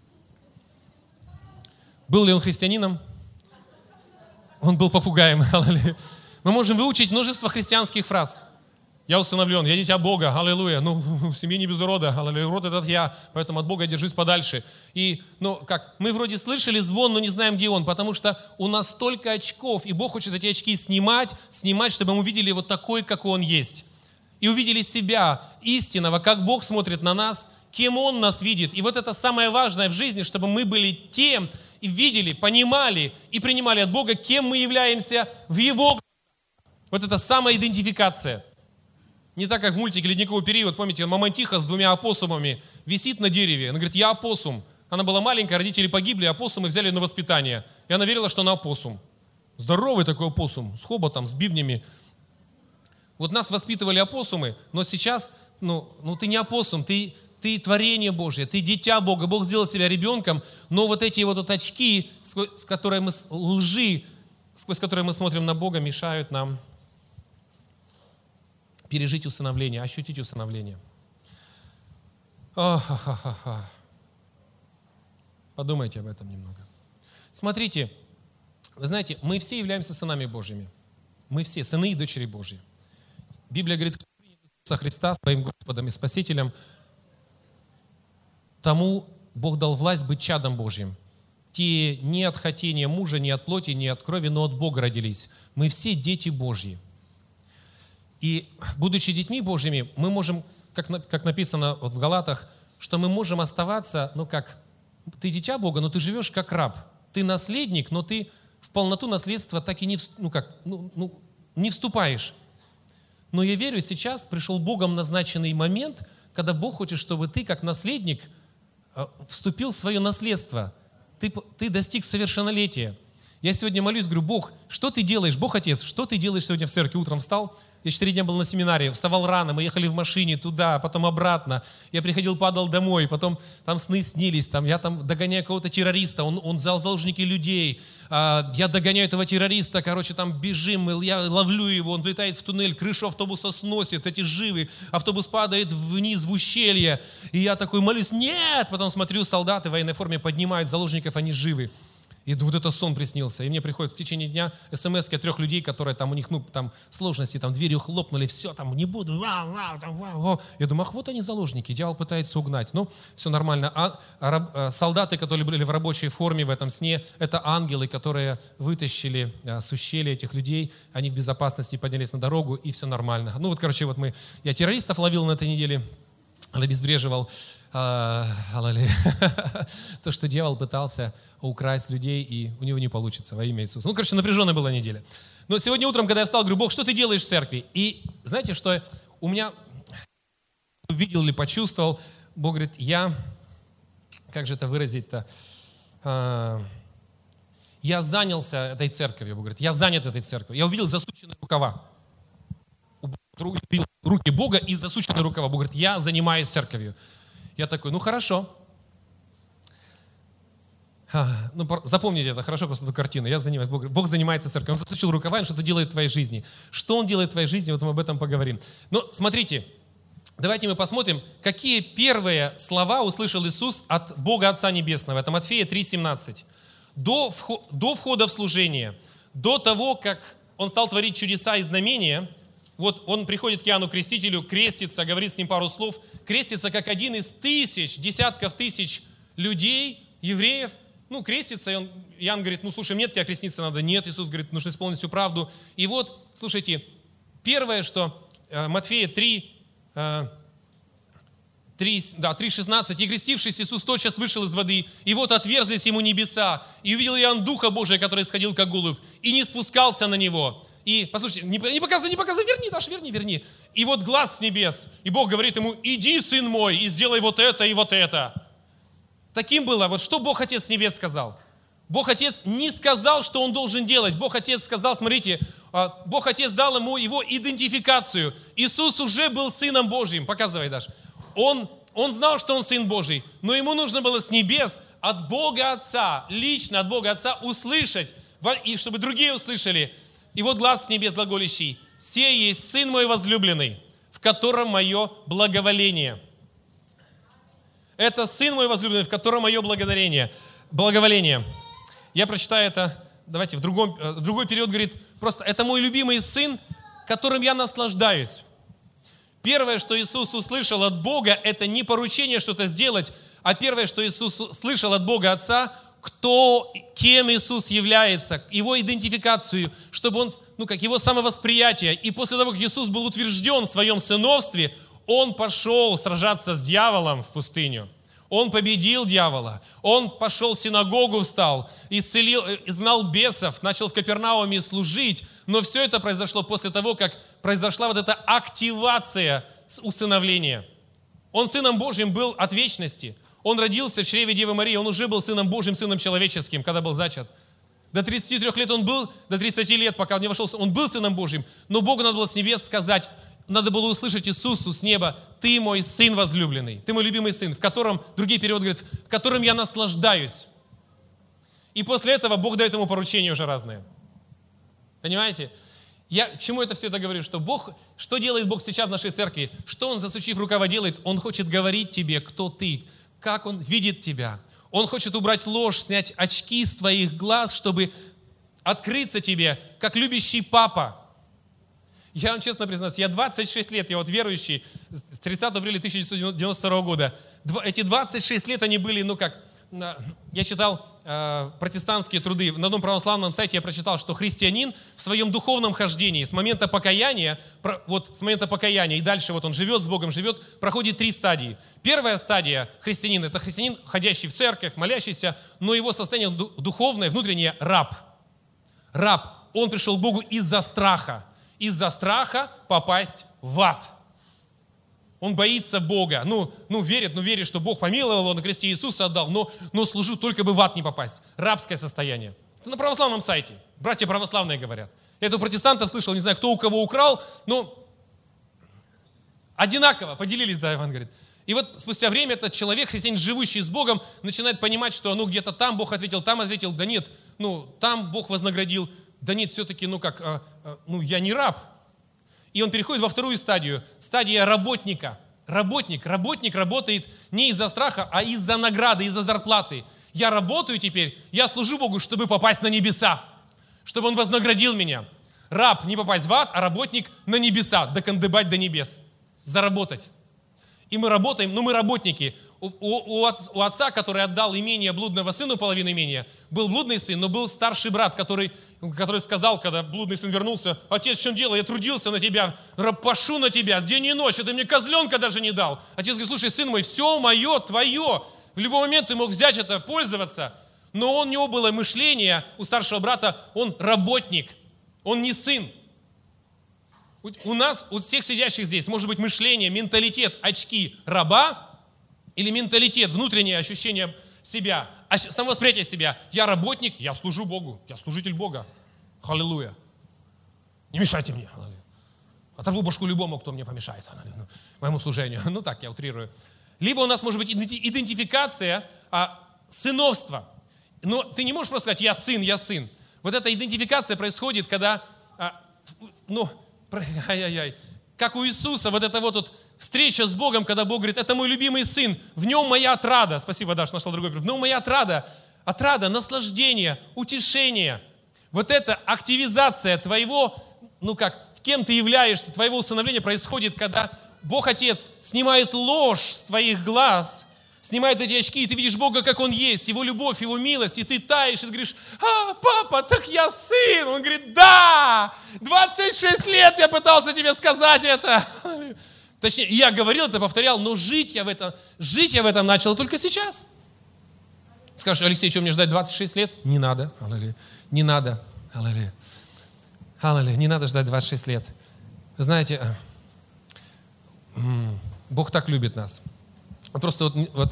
Был ли он христианином? Он был попугаем. Мы можем выучить множество христианских фраз. Я усыновлен, я дитя Бога, аллилуйя. В семье не без урода, аллилуйя. Урод этот я, поэтому от Бога держись подальше. И, мы вроде слышали звон, но не знаем, где он, потому что у нас столько очков, и Бог хочет эти очки снимать, чтобы мы увидели вот такой, какой Он есть. И увидели себя истинного, как Бог смотрит на нас, кем Он нас видит. И вот это самое важное в жизни, чтобы мы были тем, и видели, понимали и принимали от Бога, кем мы являемся в Его глазах. Вот это самоидентификация. Не так, как в мультике «Ледниковый период». Помните, мамонтиха с 2 опоссумами висит на дереве. Она говорит, я опоссум. Она была маленькая, родители погибли, опоссумы взяли на воспитание. И она верила, что она опоссум. Здоровый такой опоссум, с хоботом, с бивнями. Вот нас воспитывали опоссумы, но сейчас, ты не опоссум, ты творение Божье, ты дитя Бога. Бог сделал себя ребенком, но вот эти вот очки, сквозь которые мы смотрим на Бога, мешают нам пережить усыновление, ощутить усыновление. Подумайте об этом немного. Смотрите, вы знаете, мы все являемся сынами Божьими. Мы все сыны и дочери Божьи. Библия говорит, кто принял Иисуса Христа своим Господом и Спасителем, тому Бог дал власть быть чадом Божьим. Те не от хотения мужа, не от плоти, не от крови, но от Бога родились. Мы все дети Божьи. И, будучи детьми Божьими, мы можем, как написано в Галатах, что мы можем оставаться, ты дитя Бога, но ты живешь как раб. Ты наследник, но ты в полноту наследства так и не вступаешь. Но я верю, сейчас пришел Богом назначенный момент, когда Бог хочет, чтобы ты, как наследник, вступил в свое наследство. Ты достиг совершеннолетия. Я сегодня молюсь, говорю, Бог, что ты делаешь? Бог Отец, что ты делаешь сегодня в церкви? Утром встал, я 4 дня был на семинаре, вставал рано, мы ехали в машине туда, потом обратно. Я приходил, падал домой, потом там сны снились, я догоняю какого-то террориста, он взял заложники людей. Я догоняю этого террориста, бежим, я ловлю его, он влетает в туннель, крышу автобуса сносит, эти живы, автобус падает вниз в ущелье. И я такой молюсь, нет! Потом смотрю, солдаты в военной форме поднимают заложников, они живы. И вот это сон приснился. И мне приходит в течение дня смс-ки от 3 людей, которые у них сложности, дверью хлопнули, все, не буду, Я думаю, вот они заложники, дьявол пытается угнать. Все нормально. Солдаты, которые были в рабочей форме в этом сне, это ангелы, которые вытащили с ущелья этих людей, они в безопасности поднялись на дорогу, и все нормально. Я террористов ловил на этой неделе, обезвреживал. То, что дьявол пытался украсть людей, и у него не получится во имя Иисуса. Напряженная была неделя. Но сегодня утром, когда я встал, говорю, Бог, что ты делаешь в церкви? И знаете, что у меня увидел или почувствовал, Бог говорит, как же это выразить-то? Я занялся этой церковью. Бог говорит, я занят этой церковью. Я увидел засученные рукава. Руки Бога и засученные рукава. Бог говорит, я занимаюсь церковью. Я такой, хорошо. Запомните это, хорошо, просто эту картину. Я занимаюсь, Бог занимается церковью. Он засучил рукава, он что-то делает в твоей жизни. Что Он делает в твоей жизни, мы об этом поговорим. Но смотрите, давайте мы посмотрим, какие первые слова услышал Иисус от Бога Отца Небесного. Это Матфея 3,17. До входа в служение, до того, как Он стал творить чудеса и знамения, Он приходит к Иоанну Крестителю, крестится, говорит с ним пару слов, крестится как один из десятков тысяч людей, евреев, крестится, и Иоанн говорит, слушай, мне тебе креститься надо. Нет, Иисус говорит, нужно исполнить всю правду. И слушайте, первое, что Матфея 3,16, и крестившись, Иисус тотчас вышел из воды, и отверзлись ему небеса, и увидел Иоанн Духа Божия, который сходил как голубь, и не спускался на него. И, послушайте, не показывай, верни. И глаз с небес, и Бог говорит ему, иди, сын мой, и сделай вот это и вот это. Таким было, что Бог Отец с небес сказал? Бог Отец не сказал, что он должен делать. Бог Отец сказал, смотрите, Бог Отец дал ему его идентификацию. Иисус уже был Сыном Божьим, показывай, Даш. Он знал, что он Сын Божий, но ему нужно было с небес от Бога Отца, лично от Бога Отца услышать, и чтобы другие услышали. И глаз с небес глаголящий, «Сей есть Сын мой возлюбленный, в котором мое благоволение». Это Сын мой возлюбленный, в котором мое благоволение. Я прочитаю это, давайте, другой период говорит, просто это мой любимый Сын, которым я наслаждаюсь. Первое, что Иисус услышал от Бога, это не поручение что-то сделать, а первое, что Иисус услышал от Бога Отца, кем Иисус является, его идентификацию, чтобы он, его самовосприятие. И после того, как Иисус был утвержден в своем сыновстве, Он пошел сражаться с дьяволом в пустыню. Он победил дьявола. Он пошел в синагогу, встал, исцелил, изгнал бесов, начал в Капернауме служить. Но все это произошло после того, как произошла вот эта активация усыновления. Он Сыном Божьим был от вечности. Он родился в чреве Девы Марии, он уже был Сыном Божьим, Сыном человеческим, когда был зачат. До 33 лет он был, до 30 лет, пока он не вошел, он был Сыном Божьим. Но Богу надо было с небес сказать, надо было услышать Иисусу с неба: «Ты мой Сын возлюбленный, ты мой любимый Сын», в котором, другие переводы говорят, в котором я наслаждаюсь. И после этого Бог дает ему поручения уже разные. Понимаете? Я к чему это все это говорю? Что Бог, что делает Бог сейчас в нашей церкви? Что Он, засучив рукава, делает? Он хочет говорить тебе, кто ты, как Он видит тебя. Он хочет убрать ложь, снять очки с твоих глаз, чтобы открыться тебе, как любящий папа. Я вам честно признаюсь, я 26 лет, я вот верующий, с 30 апреля 1992 года. Эти 26 лет они были, я читал протестантские труды. На одном православном сайте я прочитал, что христианин в своем духовном хождении с момента покаяния, и дальше он живет с Богом, проходит 3 стадии. Первая стадия христианина – это христианин, ходящий в церковь, молящийся, но его состояние духовное, внутреннее – раб. Раб. Он пришел к Богу из-за страха попасть в ад. Он боится Бога. Верит, что Бог помиловал его, на кресте Иисуса отдал, но служу, только бы в ад не попасть. Рабское состояние. Это на православном сайте. Братья православные говорят. Я это у протестантов слышал, не знаю, кто у кого украл, но одинаково поделились, да, Иван говорит. И вот спустя время этот человек, христианин, живущий с Богом, начинает понимать, что где-то там Бог ответил, там ответил, да нет, там Бог вознаградил, да нет, все-таки, я не раб. И он переходит во вторую стадию, стадия работника. Работник работает не из-за страха, а из-за награды, из-за зарплаты. Я работаю теперь, я служу Богу, чтобы попасть на небеса, чтобы Он вознаградил меня. Раб не попасть в ад, а работник на небеса, докандыбать до небес, заработать. И мы работаем, мы работники. У отца, который отдал имение блудного сыну, половину имения, был блудный сын, но был старший брат, который сказал, когда блудный сын вернулся: «Отец, в чем дело? Я трудился на тебя, пашу на тебя день и ночь, а ты мне козленка даже не дал». Отец говорит: «Слушай, сын мой, все мое, твое. В любой момент ты мог взять это, пользоваться». Но у него было мышление, у старшего брата, он работник, он не сын. У нас, у всех сидящих здесь, может быть мышление, менталитет, очки раба или менталитет, внутреннее ощущение себя, самовосприятие себя. Я работник, я служу Богу, я служитель Бога. Аллилуйя. Не мешайте мне. Оторву башку любому, кто мне помешает моему служению. Так, я утрирую. Либо у нас может быть идентификация сыновства. Но ты не можешь просто сказать: я сын. Вот эта идентификация происходит, когда, как у Иисуса, вот эта встреча с Богом, когда Бог говорит: это мой любимый сын, в нем моя отрада. Спасибо, Даша, нашла другой. В нем моя отрада, наслаждение, утешение. Вот эта активизация твоего, кем ты являешься, твоего усыновления происходит, когда Бог Отец снимает ложь с твоих глаз, снимает эти очки, и ты видишь Бога, как Он есть, Его любовь, Его милость, и ты таешь, и ты говоришь: папа, так я сын. Он говорит: да, 26 лет я пытался тебе сказать это. Точнее, я говорил это, повторял, но жить я в этом начал только сейчас. Скажешь: Алексей, что мне ждать 26 лет? Не надо. Аллилуйя. Не надо. Аллилуйя. Аллилуйя. Не надо ждать 26 лет. Вы знаете, Бог так любит нас. Просто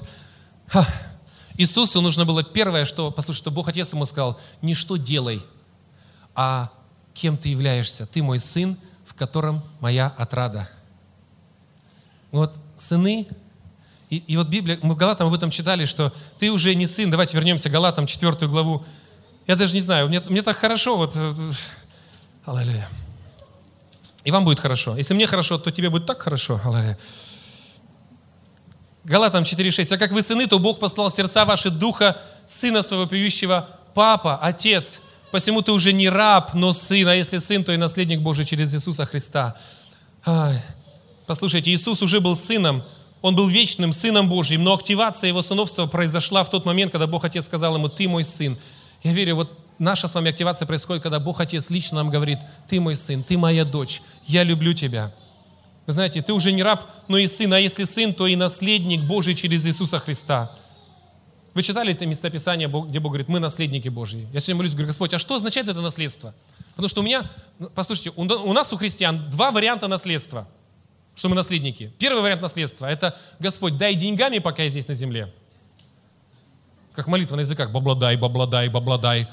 Иисусу нужно было первое, что Бог Отец ему сказал: не что делай, а кем ты являешься. Ты мой сын, в котором моя отрада. Сыны, и Библия, мы в Галатам об этом читали, что ты уже не сын. Давайте вернемся к Галатам, 4 главу. Я даже не знаю, мне так хорошо. Аллилуйя. И вам будет хорошо. Если мне хорошо, то тебе будет так хорошо. Аллилуйя. Галатам 4:6. А как вы сыны, то Бог послал в сердца ваши духа сына своего, пьющего: папа, отец. Посему ты уже не раб, но сын. А если сын, то и наследник Божий через Иисуса Христа. Послушайте, Иисус уже был сыном, Он был вечным сыном Божьим, но активация Его сыновства произошла в тот момент, когда Бог Отец сказал Ему: ты мой сын. Я верю, наша с вами активация происходит, когда Бог Отец лично нам говорит: ты мой сын, ты моя дочь, я люблю тебя. Вы знаете, ты уже не раб, но и сын, а если сын, то и наследник Божий через Иисуса Христа. Вы читали это местописание, где Бог говорит: мы наследники Божьи? Я сегодня молюсь, говорю: Господь, а что означает это наследство? Потому что у меня, послушайте, у нас, у христиан, два варианта наследства, что мы наследники. Первый вариант наследства – это: Господь, дай деньгами, пока я здесь на земле. Как молитва на языках: бабладай, бабладай, бабладай.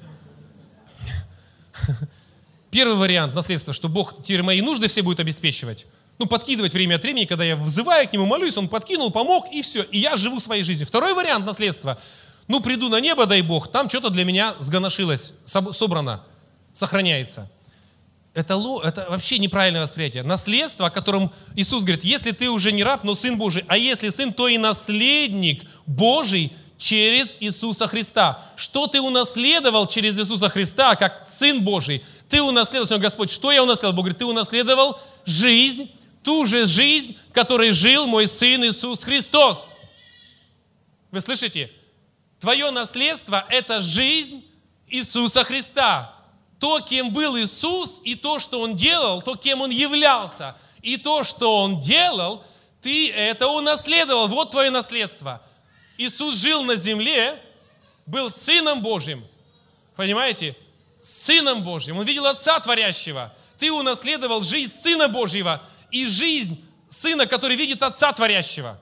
Первый вариант наследства, что Бог теперь мои нужды все будет обеспечивать. Ну, подкидывать время от времени, когда я взываю к Нему, молюсь, Он подкинул, помог, и все. И я живу своей жизнью. Второй вариант наследства: ну, приду на небо, дай Бог, там что-то для меня сгоношилось, собрано, сохраняется. Это вообще неправильное восприятие. Наследство, о котором Иисус говорит: если ты уже не раб, но сын Божий, а если сын, то и наследник Божий через Иисуса Христа. Что ты унаследовал через Иисуса Христа, как сын Божий? Ты унаследовал, Сегодня Господь, что я унаследовал? Бог говорит: ты унаследовал жизнь, ту же жизнь, которой жил мой сын Иисус Христос. Вы слышите? Твое наследство – это жизнь Иисуса Христа. То, кем был Иисус, и то, что Он делал, то, кем Он являлся, и то, что Он делал, ты это унаследовал. Вот твое наследство. Иисус жил на земле, был Сыном Божьим. Понимаете? Сыном Божьим. Он видел Отца Творящего. Ты унаследовал жизнь Сына Божьего и жизнь Сына, который видит Отца Творящего.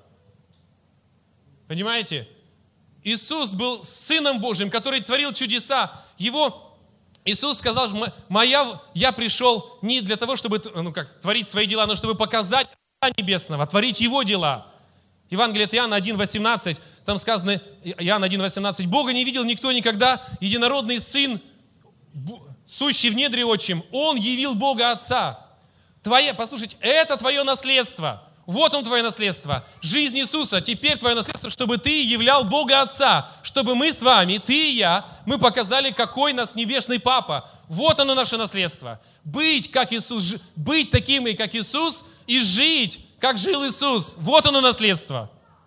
Понимаете? Иисус был Сыном Божьим, который творил чудеса. Иисус сказал: я пришел не для того, чтобы творить свои дела, но чтобы показать Отца Небесного, творить Его дела. Евангелие от Иоанна 1,18, там сказано, Иоанна 1,18: Бога не видел никто никогда, единородный Сын, сущий в недре Отчим, Он явил Бога Отца. Послушайте, это твое наследство. Вот он твое наследство. Жизнь Иисуса. Теперь твое наследство, чтобы ты являл Бога Отца. Чтобы мы с вами, ты и я, мы показали, какой нас небесный Папа. Вот оно наше наследство. Быть как Иисус, быть таким, как Иисус, и жить, как жил Иисус. Вот оно наследство.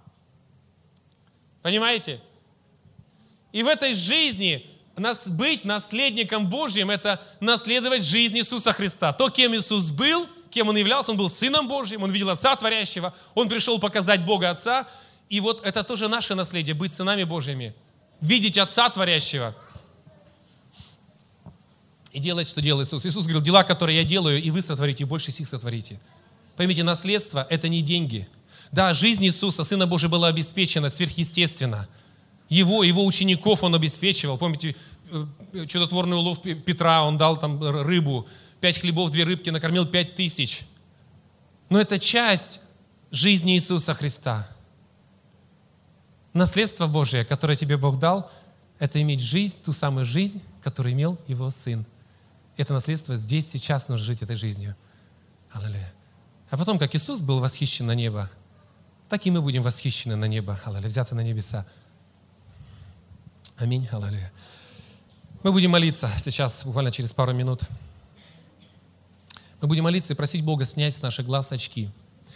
Понимаете? И в этой жизни быть наследником Божьим – это наследовать жизнь Иисуса Христа. То, кем Иисус был, кем Он являлся, Он был Сыном Божьим, Он видел Отца Творящего, Он пришел показать Бога Отца. И вот это тоже наше наследие – быть сынами Божьими, видеть Отца Творящего и делать, что делал Иисус. Иисус говорил: дела, которые я делаю, и вы сотворите, и больше сих сотворите. Поймите, наследство – это не деньги. Да, жизнь Иисуса, Сына Божьего, была обеспечена сверхъестественно. Его учеников Он обеспечивал. Помните, чудотворный улов Петра, Он дал там рыбу, 5 хлебов, 2 рыбки, накормил 5000. Но это часть жизни Иисуса Христа. Наследство Божие, которое тебе Бог дал, это иметь жизнь, ту самую жизнь, которую имел Его Сын. Это наследство здесь, сейчас нужно жить этой жизнью. Аллилуйя. А потом, как Иисус был восхищен на небо, так и мы будем восхищены на небо. Аллилуйя. Взяты на небеса. Аминь. Аллилуйя. Мы будем молиться сейчас, буквально через пару минут. Мы будем молиться и просить Бога снять с наших глаз очки.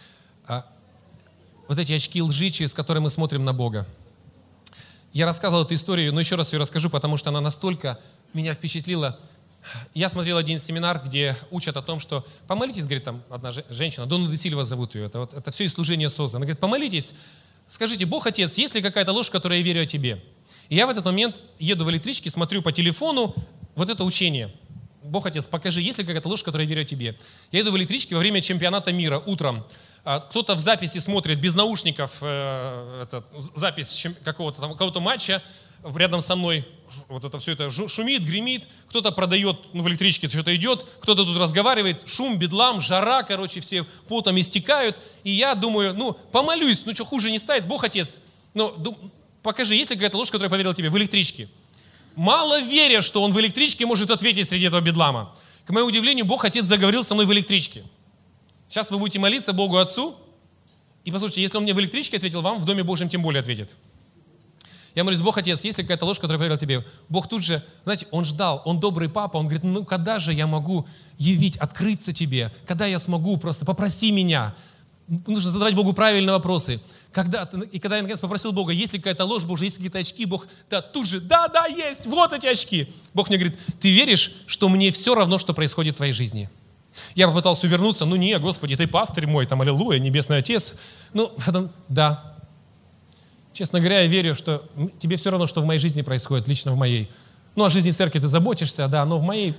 Вот эти очки лжи, через которые мы смотрим на Бога. Я рассказывал эту историю, но еще раз ее расскажу, потому что она настолько меня впечатлила. Я смотрел один семинар, где учат о том, что помолитесь, говорит, там одна женщина, Донна де Сильва зовут ее, это все из служения СОЗа. Она говорит: помолитесь, скажите: Бог Отец, есть ли какая-то ложь, в которой я верю о Тебе? И я в этот момент еду в электричке, смотрю по телефону вот это учение. Бог Отец, покажи, есть ли какая-то ложь, в которой я верю о Тебе. Я иду в электричке во время чемпионата мира утром. Кто-то в записи смотрит без наушников запись какого-то матча. Рядом со мной вот это все это шумит, гремит. Кто-то продает, в электричке что-то идет. Кто-то тут разговаривает. Шум, бедлам, жара, все потом истекают. И я думаю, помолюсь, что хуже не станет. Бог Отец, покажи, есть ли какая-то ложь, которую я поверил Тебе в электричке. Мало веря, что Он в электричке может ответить среди этого бедлама. К моему удивлению, Бог Отец заговорил со мной в электричке. Сейчас вы будете молиться Богу Отцу, и послушайте, если Он мне в электричке ответил, вам в Доме Божьем тем более ответит. Я молюсь: Бог Отец, есть ли какая-то ложь, которую я поверил Тебе? Бог тут же, знаете, Он ждал, Он добрый папа, Он говорит: когда же я могу явить, открыться Тебе? Когда я смогу, просто попроси меня. Нужно задавать Богу правильные вопросы. Когда я наконец попросил Бога: есть ли какая-то ложь, Боже, есть ли какие-то очки? Бог, тут же, да, есть, вот эти очки. Бог мне говорит: ты веришь, что мне все равно, что происходит в твоей жизни? Я попытался увернуться: не, Господи, Ты пастырь мой, аллилуйя, Небесный Отец. Потом, да. Честно говоря, я верю, что Тебе все равно, что в моей жизни происходит, лично в моей. Ну, о жизни церкви ты заботишься, да, но в моей...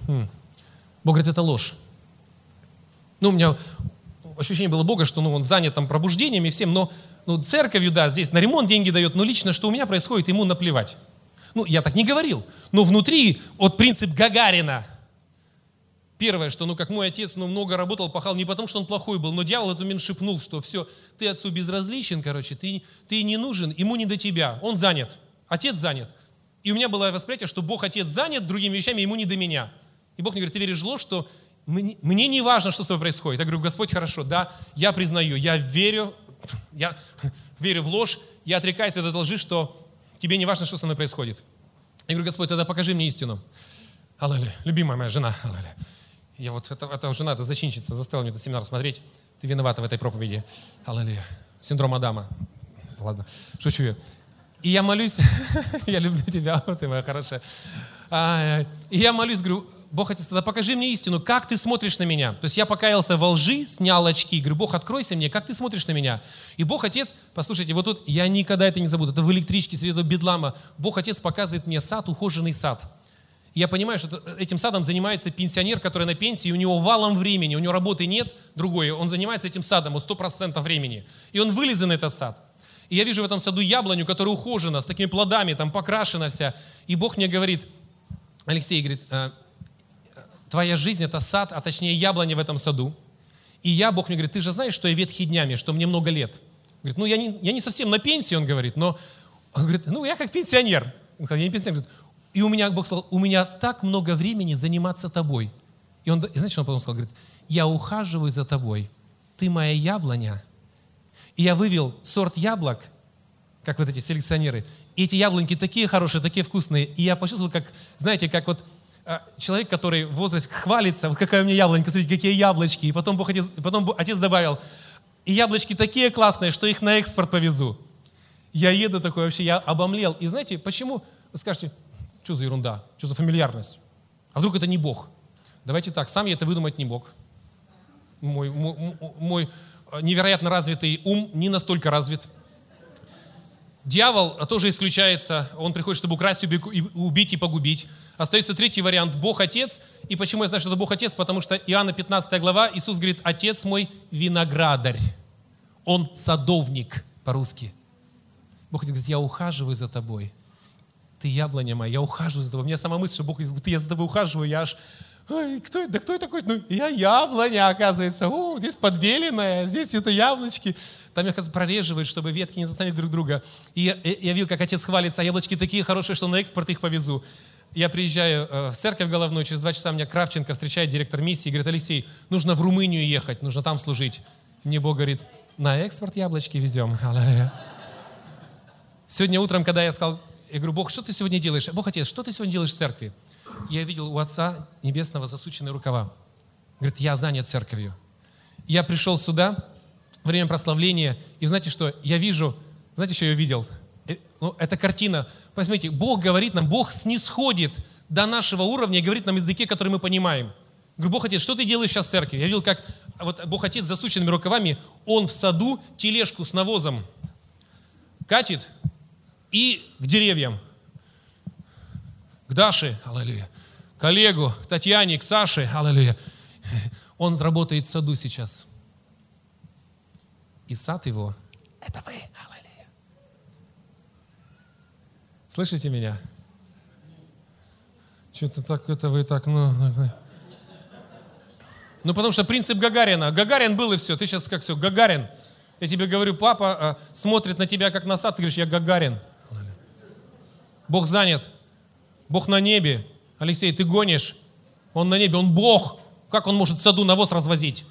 Бог говорит, это ложь. Ну, у меня ощущение было Бога, что он занят там пробуждением и всем, но церковью, да, здесь на ремонт деньги дает, но лично, что у меня происходит, ему наплевать. Ну, я так не говорил, но внутри вот принцип Гагарина. Первое, что, как мой отец, много работал, пахал, не потому, что он плохой был, но дьявол эту момент шепнул, что все, ты отцу безразличен, ты не нужен, ему не до тебя, он занят, отец занят. И у меня было восприятие, что Бог, отец занят другими вещами, ему не до меня. И Бог мне говорит, ты веришь в ложь, что мне не важно, что с тобой происходит. Я говорю, Господь, хорошо, да, я признаю, я верю в ложь, я отрекаюсь от этой лжи, что тебе не важно, что со мной происходит. Я говорю, Господь, тогда покажи мне истину. Аллилуйя, любимая моя жена, аллилуйя. Я эта жена, эта зачинщица, заставила меня этот семинар смотреть. Ты виновата в этой проповеди. Аллилуйя. Синдром Адама. Ладно, шучу я. И я молюсь, я люблю тебя, ты моя хорошая. И я молюсь, говорю, Бог, Отец, тогда покажи мне истину, как ты смотришь на меня. То есть я покаялся во лжи, снял очки, говорю, Бог, откройся мне, как ты смотришь на меня. И Бог, Отец, послушайте, вот тут я никогда это не забуду, это в электричке среди бедлама. Бог, Отец, показывает мне сад, ухоженный сад. И я понимаю, что этим садом занимается пенсионер, который на пенсии, у него валом времени, у него работы нет, другое, он занимается этим садом, вот 100% времени. И он вылезен на этот сад. И я вижу в этом саду яблоню, которая ухожена, с такими плодами, там покрашена вся. И Бог мне говорит, Алексей, говорит, твоя жизнь – это сад, а точнее яблоня в этом саду. И Бог мне говорит, ты же знаешь, что я ветхий днями, что мне много лет. Говорит, я не совсем на пенсии, он говорит, но он говорит, я как пенсионер. Он сказал, я не пенсионер. Говорит, и Бог сказал, у меня так много времени заниматься тобой. И знаете, что он потом сказал? Говорит, я ухаживаю за тобой, ты моя яблоня. И я вывел сорт яблок, как вот эти селекционеры. И эти яблоньки такие хорошие, такие вкусные. И я почувствовал, как, знаете, как вот человек, который в возрасте хвалится, вот какая у меня яблонька, смотрите, какие яблочки. И потом отец добавил, и яблочки такие классные, что их на экспорт повезу. Я еду такой вообще, я обомлел. И знаете, почему? Вы скажете, что за ерунда, что за фамильярность? А вдруг это не Бог? Давайте так, сам я это выдумать не мог. Мой невероятно развитый ум не настолько развит. Дьявол тоже исключается, он приходит, чтобы украсть, убить и погубить. Остается третий вариант, Бог Отец. И почему я знаю, что это Бог Отец? Потому что Иоанна 15 глава, Иисус говорит, Отец мой виноградарь. Он садовник по-русски. Бог говорит, я ухаживаю за тобой. Ты яблоня моя, я ухаживаю за тобой. У меня сама мысль, что Бог говорит, я за тобой ухаживаю, я аж... кто я такой? Я яблоня, оказывается. Здесь подбеленная, здесь это яблочки. Там, оказывается, прореживают, чтобы ветки не застанут друг друга. И я видел, как отец хвалится, а яблочки такие хорошие, что на экспорт их повезу. Я приезжаю в церковь головную, через 2 часа меня Кравченко встречает, директор миссии, и говорит, Алексей, нужно в Румынию ехать, нужно там служить. Мне Бог говорит, на экспорт яблочки везем. Сегодня утром, когда я сказал, я говорю, Бог, что ты сегодня делаешь? Бог, Отец, что ты сегодня делаешь в церкви? Я видел у Отца Небесного засученные рукава. Говорит, я занят церковью. Я пришел сюда, время прославления, и знаете что, я вижу, знаете, что я видел? Это картина. Посмотрите, Бог говорит нам, Бог снисходит до нашего уровня и говорит нам языке, который мы понимаем. Говорю, Бог Отец, что ты делаешь сейчас в церкви? Я видел, как вот Бог Отец с засученными рукавами, он в саду тележку с навозом катит и к деревьям. К Даше, аллилуйя, к Олегу, к Татьяне, к Саше, аллилуйя. Он работает в саду сейчас. И сад его – это вы, аллилуйя. Слышите меня? Что-то так, это вы так, потому что принцип Гагарина. Гагарин был и все, ты сейчас как все, Гагарин. Я тебе говорю, папа смотрит на тебя как на сад, ты говоришь, я Гагарин. Бог занят. Бог на небе. Алексей, ты гонишь. Он на небе, он Бог. Как он может в саду навоз развозить?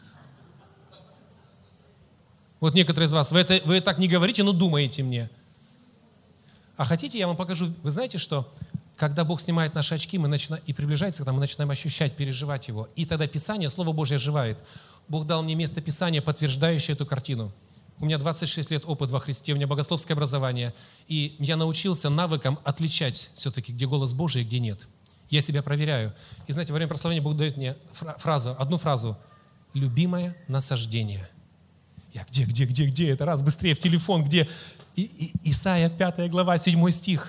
Вот некоторые из вас, вы так не говорите, но думаете мне. А хотите, я вам покажу. Вы знаете, что когда Бог снимает наши очки и приближается к нам, мы начинаем ощущать, переживать Его. И тогда Писание, Слово Божье оживает. Бог дал мне место Писания, подтверждающее эту картину. У меня 26 лет опыт во Христе, у меня богословское образование. И я научился навыкам отличать все-таки, где голос Божий, а где нет. Я себя проверяю. И знаете, во время прославления Бог дает мне одну фразу. «Любимое насаждение». Я где? Это раз быстрее в телефон, где? Исайя 5 глава, 7 стих.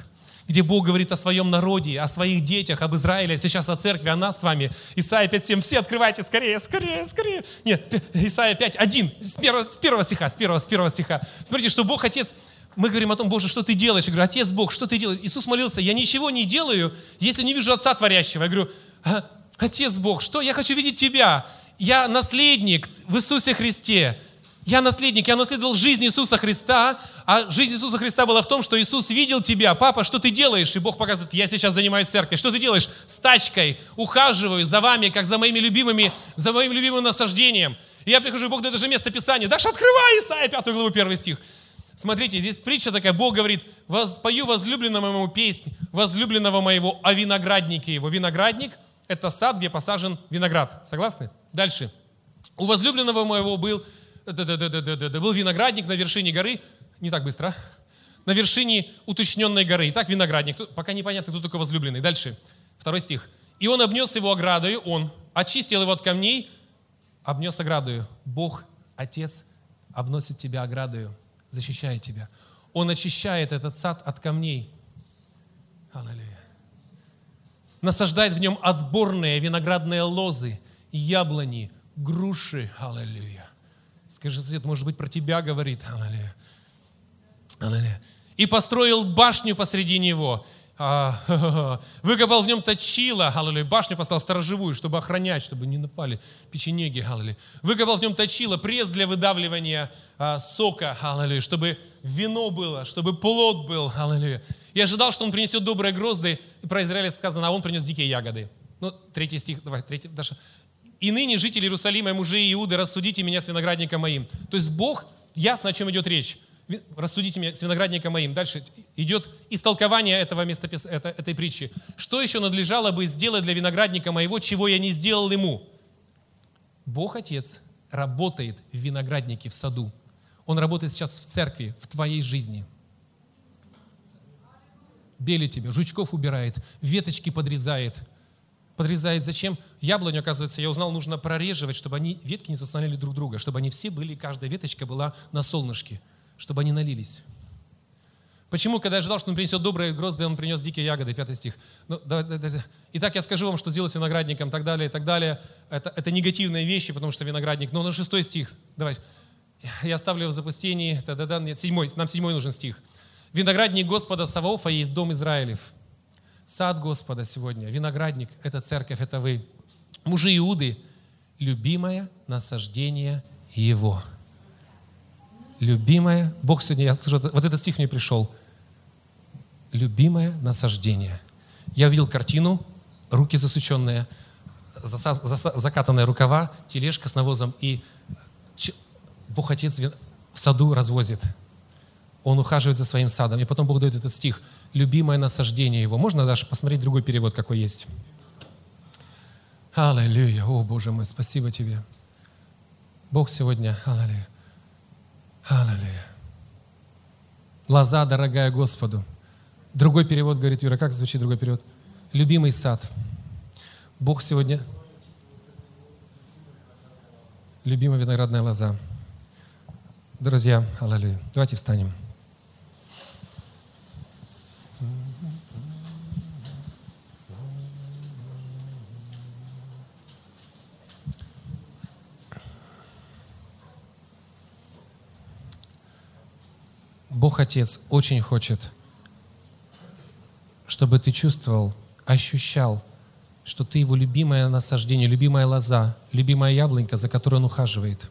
где Бог говорит о своем народе, о своих детях, об Израиле, сейчас о церкви, о нас с вами. Исайя 5:7. Все открывайте скорее, скорее, скорее. Нет, Исайя 5:1. С первого стиха. Смотрите, что Бог Отец, мы говорим о том: Боже, что Ты делаешь? Я говорю: Отец Бог, что Ты делаешь? Иисус молился: я ничего не делаю, если не вижу Отца Творящего. Я говорю: Отец Бог, что? Я хочу видеть Тебя. Я наследник в Иисусе Христе. Я наследник, я наследовал жизнь Иисуса Христа, а жизнь Иисуса Христа была в том, что Иисус видел тебя. Папа, что ты делаешь? И Бог показывает: я сейчас занимаюсь церковью. Что ты делаешь? С тачкой ухаживаю за вами, как за моими любимыми, за моим любимым насаждением. И я прихожу, и Бог дает даже место Писания. Даш, открывай Исайя 5 главу 1 стих. Смотрите, здесь притча такая. Бог говорит: «Пою возлюбленному моему песнь, возлюбленного моего о винограднике его». Виноградник – это сад, где посажен виноград. Согласны? Дальше. У возлюбленного моего был виноградник на вершине горы. Не так быстро. На вершине уточненной горы. Итак, виноградник. Пока непонятно, кто такой возлюбленный. Дальше. 2 стих. «И он обнес его оградою, он очистил его от камней, обнес оградою». Бог, Отец, обносит тебя оградою, защищает тебя. Он очищает этот сад от камней. Аллилуйя. Насаждает в нем отборные виноградные лозы, яблони, груши. Аллилуйя. Скажи, сосед, может быть, про тебя говорит. Аллилуйя. Аллилуйя. «И построил башню посреди него». Выкопал в нем точило, аллилуйя, башню поставил сторожевую, чтобы охранять, чтобы не напали печенеги, аллилуйя. Выкопал в нем точило, пресс для выдавливания сока, аллилуйя, чтобы вино было, чтобы плод был, аллилуйя. И ожидал, что он принесет добрые грозды, и про Израиля сказано: а он принес дикие ягоды. 3 стих, давай, 3, Даша. «И ныне, жители Иерусалима и мужи Иуды, рассудите меня с виноградником моим». То есть Бог, ясно, о чем идет речь. Рассудите меня с виноградником моим. Дальше идет истолкование этой притчи. Что еще надлежало бы сделать для виноградника моего, чего я не сделал ему? Бог Отец работает в винограднике, в саду. Он работает сейчас в церкви, в твоей жизни. Белит тебя, жучков убирает, веточки подрезает. Подрезает зачем? Яблоню, оказывается, я узнал, нужно прореживать, чтобы ветки не заслоняли друг друга, чтобы они все были, каждая веточка была на солнышке, чтобы они налились. Почему, когда я ожидал, что он принесет добрые грозды, он принес дикие ягоды? 5 стих. Итак, я скажу вам, что сделать с виноградником, так далее, и так далее. Это негативные вещи, потому что виноградник. Но на 6 стих. Давай. Я оставлю его в запустении. Нет, 7. Нам 7 нужен стих. «Виноградник Господа Саваофа есть дом Израилев». Сад Господа сегодня, виноградник – это церковь, это вы. Мужи Иуды – любимое насаждение Его. Любимое, Бог сегодня, я скажу, вот этот стих мне пришел. Любимое насаждение. Я видел картину, руки засученные, закатанные рукава, тележка с навозом, и Бог Отец в саду развозит. Он ухаживает за своим садом. И потом Бог дает этот стих. Любимое насаждение Его. Можно даже посмотреть другой перевод, какой есть? Аллилуйя. О, Боже мой, спасибо Тебе. Бог сегодня. Аллилуйя. Аллилуйя. Лоза, дорогая Господу. Другой перевод говорит, Юра, как звучит другой перевод? Любимый сад. Бог сегодня. Любимая виноградная лоза. Друзья, аллилуйя. Давайте встанем. Бог Отец очень хочет, чтобы ты чувствовал, ощущал, что ты Его любимое насаждение, любимая лоза, любимая яблонька, за которой Он ухаживает.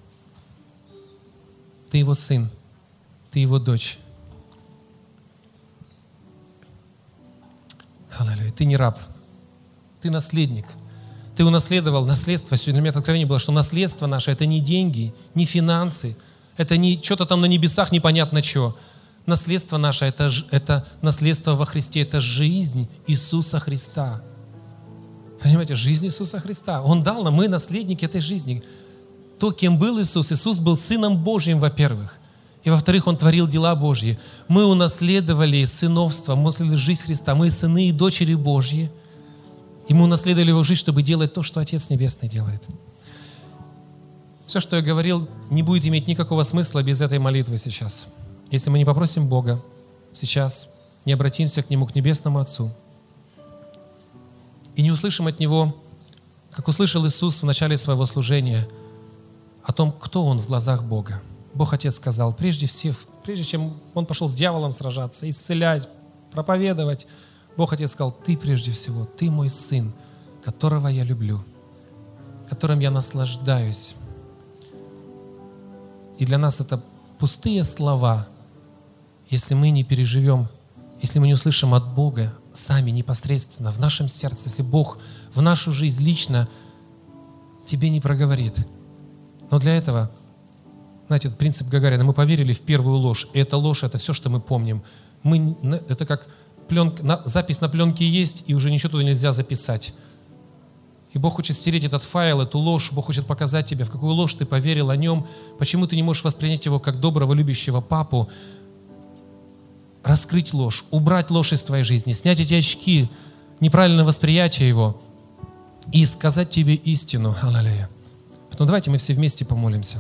Ты Его сын, ты Его дочь. Аллилуйя. Ты не раб, ты наследник. Ты унаследовал наследство. Сегодня у меня откровение было, что наследство наше – это не деньги, не финансы, это не что-то там на небесах непонятно что. Наследство наше – это наследство во Христе, это жизнь Иисуса Христа. Понимаете, жизнь Иисуса Христа. Он дал нам, мы наследники этой жизни. То, кем был Иисус, Иисус был Сыном Божьим, во-первых. И, во-вторых, Он творил дела Божьи. Мы унаследовали сыновство, мы унаследовали жизнь Христа. Мы сыны и дочери Божьи. И мы унаследовали Его жизнь, чтобы делать то, что Отец Небесный делает. Все, что я говорил, не будет иметь никакого смысла без этой молитвы сейчас. Если мы не попросим Бога сейчас, не обратимся к Нему, к Небесному Отцу, и не услышим от Него, как услышал Иисус в начале своего служения, о том, кто Он в глазах Бога. Бог Отец сказал, прежде чем Он пошел с дьяволом сражаться, исцелять, проповедовать, Бог Отец сказал, ты прежде всего, ты мой Сын, которого я люблю, которым я наслаждаюсь. И для нас это пустые слова, если мы не переживем, если мы не услышим от Бога сами непосредственно в нашем сердце, если Бог в нашу жизнь лично тебе не проговорит. Но для этого, знаете, принцип Гагарина, мы поверили в первую ложь, и эта ложь — это все, что мы помним. Это как запись на пленке есть, и уже ничего туда нельзя записать. И Бог хочет стереть этот файл, эту ложь. Бог хочет показать тебе, в какую ложь ты поверил о Нем, почему ты не можешь воспринять Его как доброго, любящего папу. Раскрыть ложь, убрать ложь из твоей жизни, снять эти очки, неправильное восприятие Его и сказать тебе истину. Аллилуйя. Потом давайте мы все вместе помолимся.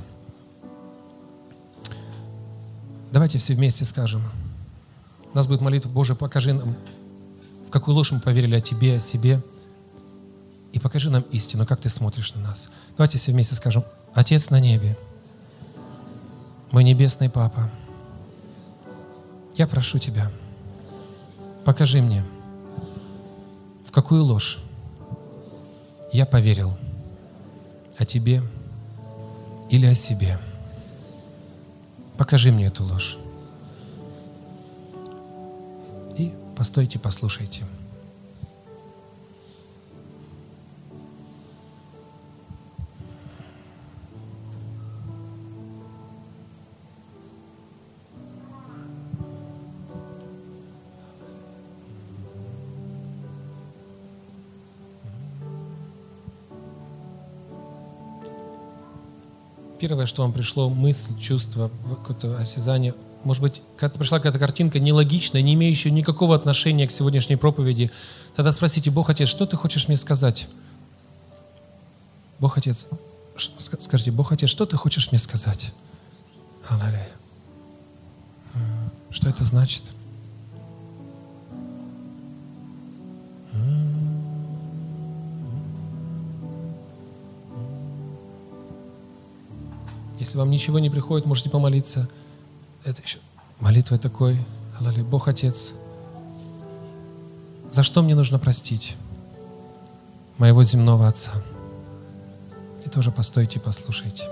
Давайте все вместе скажем. У нас будет молитва: Боже, покажи нам, в какую ложь мы поверили о Тебе, о себе. И покажи нам истину, как Ты смотришь на нас. Давайте все вместе скажем: Отец на небе, мой небесный Папа, я прошу Тебя, покажи мне, в какую ложь я поверил о Тебе или о себе. Покажи мне эту ложь. И постойте, послушайте. Первое, что вам пришло, мысль, чувство, какое-то осязание. Может быть, когда пришла какая-то картинка нелогичная, не имеющая никакого отношения к сегодняшней проповеди, тогда спросите: Бог Отец, что Ты хочешь мне сказать? Бог Отец, скажите: Бог Отец, что Ты хочешь мне сказать? Аллилуйя. Что это значит? Если вам ничего не приходит, можете помолиться. Это еще молитва такой. Аллилуйя. Бог Отец, за что мне нужно простить моего земного Отца? И тоже постойте, послушайте.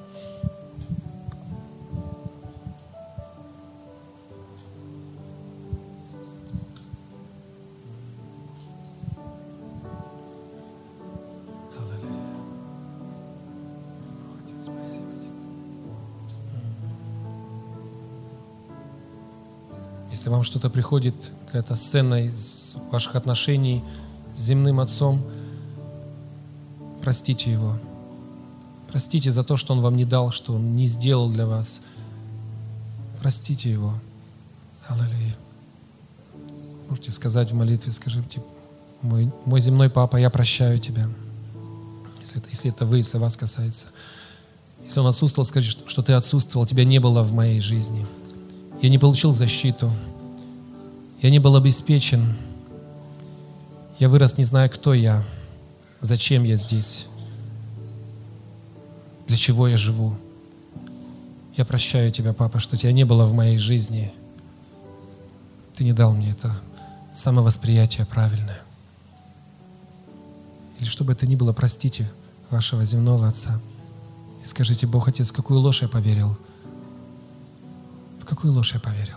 Если вам что-то приходит, какая-то сцена из ваших отношений с земным Отцом, простите Его. Простите за то, что Он вам не дал, что Он не сделал для вас. Простите Его. Аллилуйя. Можете сказать в молитве, скажите: мой земной Папа, я прощаю Тебя. Если это вы, если вас касается. Если Он отсутствовал, скажите, что Ты отсутствовал, Тебя не было в моей жизни. Я не получил защиту. Я не был обеспечен. Я вырос, не зная, кто я, зачем я здесь, для чего я живу. Я прощаю Тебя, Папа, что Тебя не было в моей жизни. Ты не дал мне это самовосприятие правильное. Или что бы это ни было, простите вашего земного Отца. И скажите: Бог Отец, в какую ложь я поверил? В какую ложь я поверил?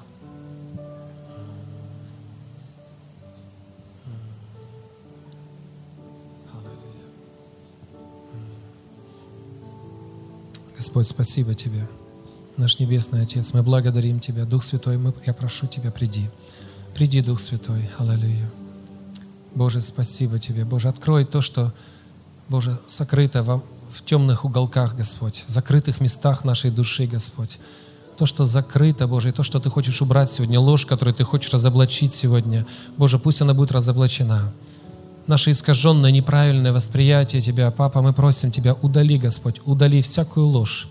Господь, спасибо Тебе, наш Небесный Отец. Мы благодарим Тебя. Дух Святой, я прошу Тебя, приди. Приди, Дух Святой. Аллилуйя. Боже, спасибо Тебе. Боже, открой то, что, Боже, сокрыто в темных уголках, Господь, в закрытых местах нашей души, Господь. То, что закрыто, Боже, и то, что Ты хочешь убрать сегодня, ложь, которую Ты хочешь разоблачить сегодня, Боже, пусть она будет разоблачена. Наше искаженное, неправильное восприятие Тебя, Папа, мы просим Тебя, удали, Господь, удали всякую ложь.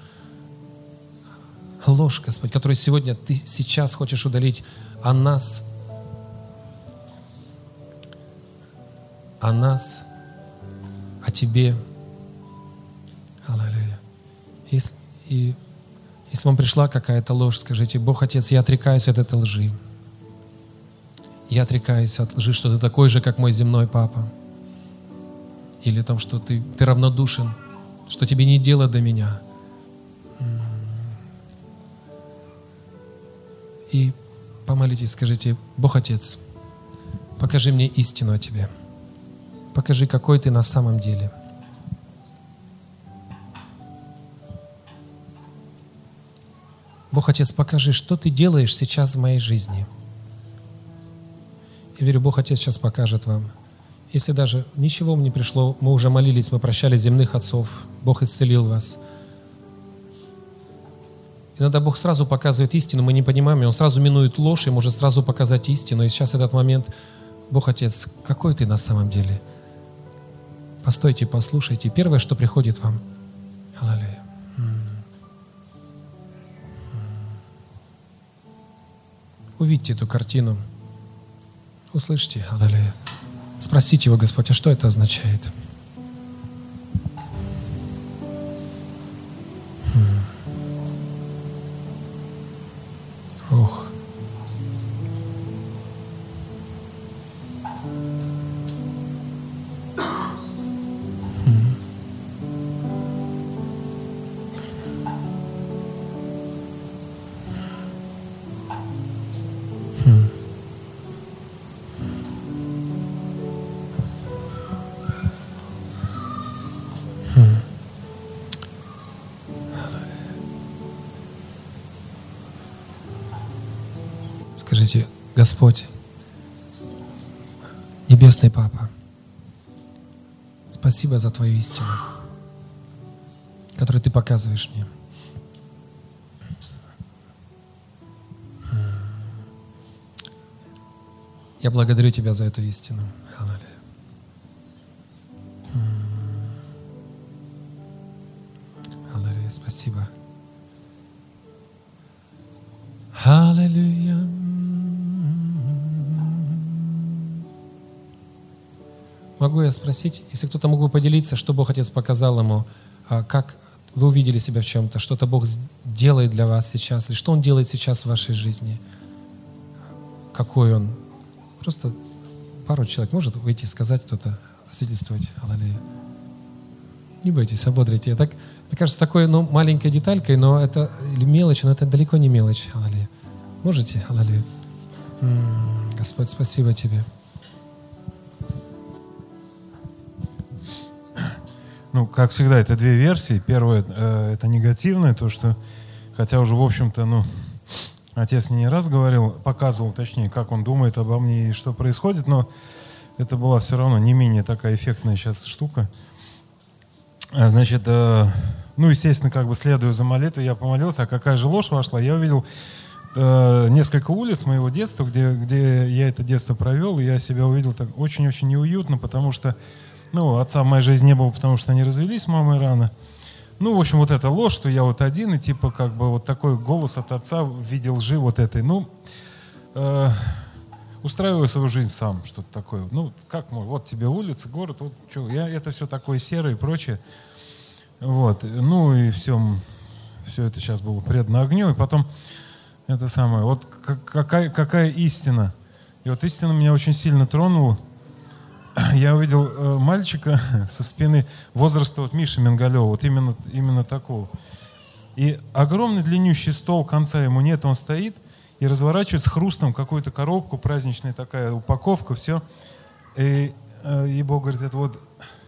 Ложь, Господь, которую сегодня Ты сейчас хочешь удалить о нас, о нас, о Тебе. Аллилуйя. И если вам пришла какая-то ложь, скажите: Бог Отец, я отрекаюсь от этой лжи. Я отрекаюсь от лжи, что Ты такой же, как мой земной папа. Или о том, что ты равнодушен, что Тебе не дело до меня. И помолитесь, скажите: Бог Отец, покажи мне истину о Тебе. Покажи, какой Ты на самом деле. Бог Отец, покажи, что Ты делаешь сейчас в моей жизни. Я верю, Бог Отец сейчас покажет вам. Если даже ничего мне не пришло, мы уже молились, мы прощали земных отцов, Бог исцелил вас. Иногда Бог сразу показывает истину, мы не понимаем, и Он сразу минует ложь и может сразу показать истину. И сейчас этот момент: Бог Отец, какой Ты на самом деле? Постойте, послушайте. Первое, что приходит вам. Аллилуйя. Увидьте эту картину. Услышьте. Аллилуйя. Спросите Его: Господь, а что это означает? Ох. Скажите: Господь, Небесный Папа, спасибо за Твою истину, которую Ты показываешь мне. Я благодарю Тебя за эту истину. Аллилуйя. Аллилуйя. Спасибо. Аллилуйя. Могу я спросить, если кто-то мог бы поделиться, что Бог Отец показал ему, как вы увидели себя в чем-то, что-то Бог делает для вас сейчас, или что Он делает сейчас в вашей жизни? Какой Он? Просто пару человек может выйти и сказать, кто-то засвидетельствовать. Аллилуйя. Не бойтесь, ободрите. Это кажется такой, маленькой деталькой, но это мелочь, но это далеко не мелочь. Аллилуйя. Можете? Аллилуйя. Господь, спасибо Тебе. Как всегда, это две версии. Первая это негативная, то, что, хотя уже, в общем-то, Отец мне не раз говорил, показывал, точнее, как Он думает обо мне и что происходит, но это была все равно не менее такая эффектная сейчас штука. Значит, естественно, следуя за молитвой, я помолился, а какая же ложь вошла? Я увидел несколько улиц моего детства, где я это детство провел, и я себя увидел так очень-очень неуютно, потому что отца в моей жизни не было, потому что они развелись с мамой рано. В общем, вот эта ложь, что я вот один, и вот такой голос от отца в виде лжи вот этой. Устраиваю свою жизнь сам, что-то такое. Как мой, вот тебе улица, город, вот что, это все такое серое и прочее. Вот, и все это сейчас было предано огню, и потом это самое, вот какая истина. И вот истина меня очень сильно тронула. Я увидел мальчика со спины возраста Миши Мингалева, вот именно такого. И огромный длиннющий стол, конца ему нет, он стоит и разворачивает с хрустом какую-то коробку, праздничная такая упаковка, все. И Бог говорит, это вот...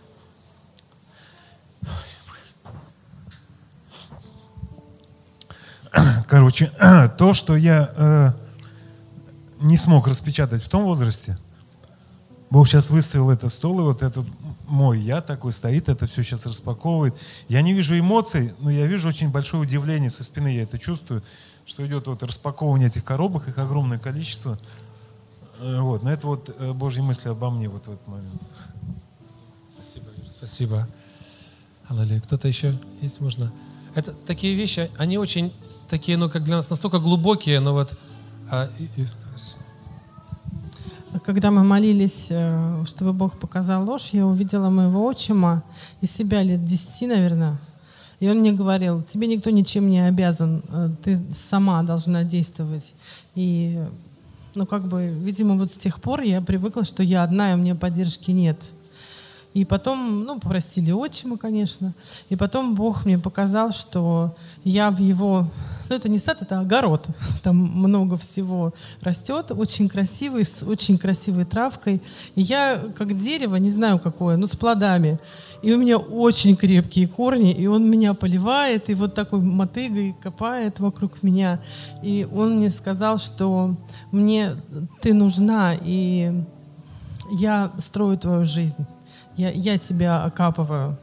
Короче, то, что я не смог распечатать в том возрасте, Бог сейчас выставил этот стол, и вот этот мой я такой стоит, это все сейчас распаковывает. Я не вижу эмоций, но я вижу очень большое удивление со спины, я это чувствую, что идет вот распаковывание этих коробок, их огромное количество. Вот, но это вот Божьи мысли обо мне вот в этот момент. Спасибо, спасибо. Аллилуйя. Кто-то еще есть, можно? Это такие вещи, они очень такие, как для нас настолько глубокие, но вот... когда мы молились, чтобы Бог показал ложь, я увидела моего отчима из себя лет 10, наверное. И он мне говорил: тебе никто ничем не обязан, ты сама должна действовать. И, видимо, вот с тех пор я привыкла, что я одна, и у меня поддержки нет. И потом, попросили отчима, конечно. И потом Бог мне показал, что я в его... это не сад, это огород. Там много всего растет, очень красивый, с очень красивой травкой. И я как дерево, не знаю какое, с плодами. И у меня очень крепкие корни, и он меня поливает, и вот такой мотыгой копает вокруг меня. И он мне сказал, что мне ты нужна, и я строю твою жизнь. Я тебя окапываю.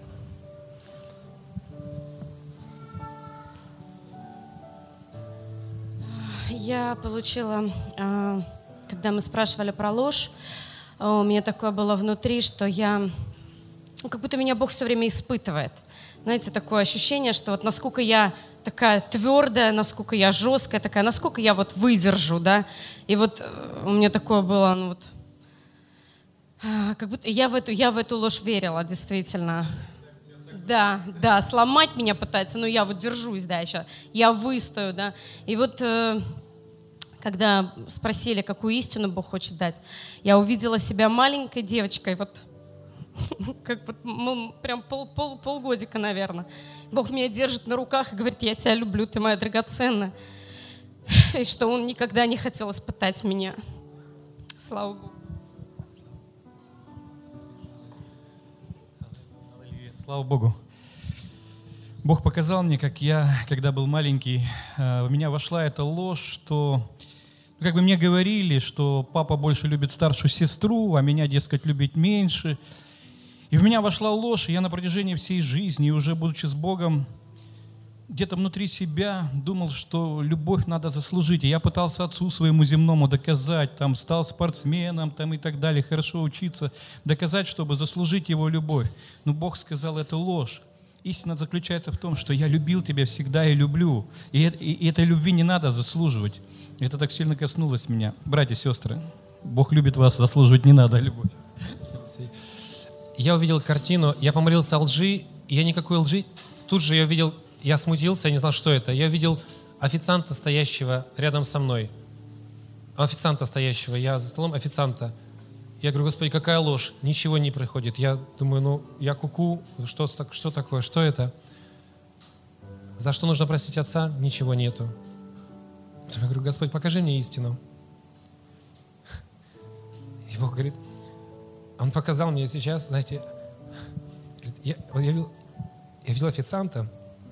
Я получила, когда мы спрашивали про ложь, у меня такое было внутри, что я, как будто меня Бог все время испытывает. Знаете, такое ощущение, что вот насколько я такая твердая, насколько я жесткая такая, насколько я вот выдержу, да. И вот у меня такое было, как будто я в эту ложь верила, действительно. Да, сломать меня пытается, но я вот держусь, да, я выстою, да. И вот когда спросили, какую истину Бог хочет дать, я увидела себя маленькой девочкой, вот как вот прям полгодика, наверное. Бог меня держит на руках и говорит: я тебя люблю, ты моя драгоценная. И что Он никогда не хотел испытать меня. Слава Богу. Слава Богу. Бог показал мне, как я, когда был маленький, в меня вошла эта ложь, что мне говорили, что папа больше любит старшую сестру, а меня, дескать, любит меньше. И в меня вошла ложь, и я на протяжении всей жизни, уже будучи с Богом, где-то внутри себя думал, что любовь надо заслужить. И я пытался отцу своему земному доказать, стал спортсменом и так далее, хорошо учиться, доказать, чтобы заслужить его любовь. Но Бог сказал: это ложь. Истина заключается в том, что я любил тебя всегда и люблю. И этой любви не надо заслуживать. Это так сильно коснулось меня. Братья и сестры, Бог любит вас, заслуживать не надо любовь. Я увидел картину, я помолился о лжи, и я никакой лжи, тут же я увидел, я смутился, я не знал, что это. Я увидел официанта, стоящего рядом со мной. Официанта стоящего, я за столом официанта. Я говорю: Господи, какая ложь, ничего не приходит. Я думаю, я куку, что такое, что это? За что нужно просить Отца? Ничего нету. Я говорю: Господь, покажи мне истину. И Бог говорит, Он показал мне сейчас, знаете, я видел официанта,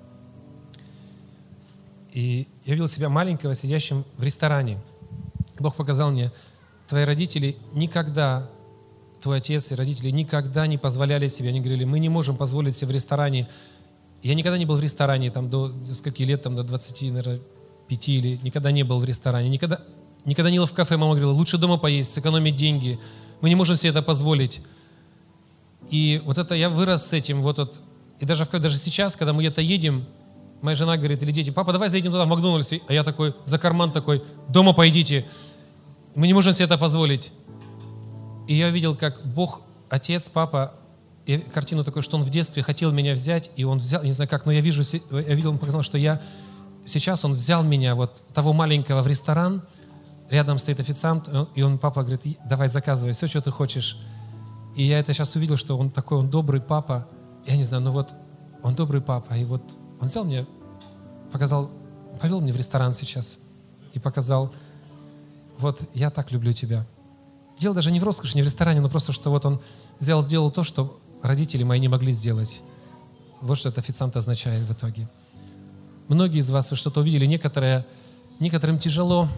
и я видел себя маленького, сидящим в ресторане. Бог показал мне: твои родители никогда, твой отец и родители никогда не позволяли себе, они говорили: мы не можем позволить себе в ресторане. Я никогда не был в ресторане, до скольки лет, до 20, наверное, 5 или никогда не был в ресторане. Никогда не ел в кафе. Мама говорила: лучше дома поесть, сэкономить деньги. Мы не можем себе это позволить. И вот это я вырос с этим. И даже сейчас, когда мы где-то едем, моя жена говорит, или дети: папа, давай заедем туда, в Макдональдс. А я такой, за карман такой: дома поедите. Мы не можем себе это позволить. И я видел, как Бог, Отец, Папа, и картину такую, что Он в детстве хотел меня взять, и Он взял, не знаю как, но я видел, Он показал, что сейчас Он взял меня, того маленького, в ресторан, рядом стоит официант, и Папа говорит: давай заказывай все, что ты хочешь. И я это сейчас увидел, что Он такой, Он добрый Папа. Я не знаю, Он добрый Папа. И Он взял меня, повел меня в ресторан сейчас и показал: я так люблю тебя. Дело даже не в роскоши, не в ресторане, но просто, что Он сделал то, что родители мои не могли сделать. Вот что этот официант означает в итоге. Многие из вас, вы что-то увидели, некоторым тяжело.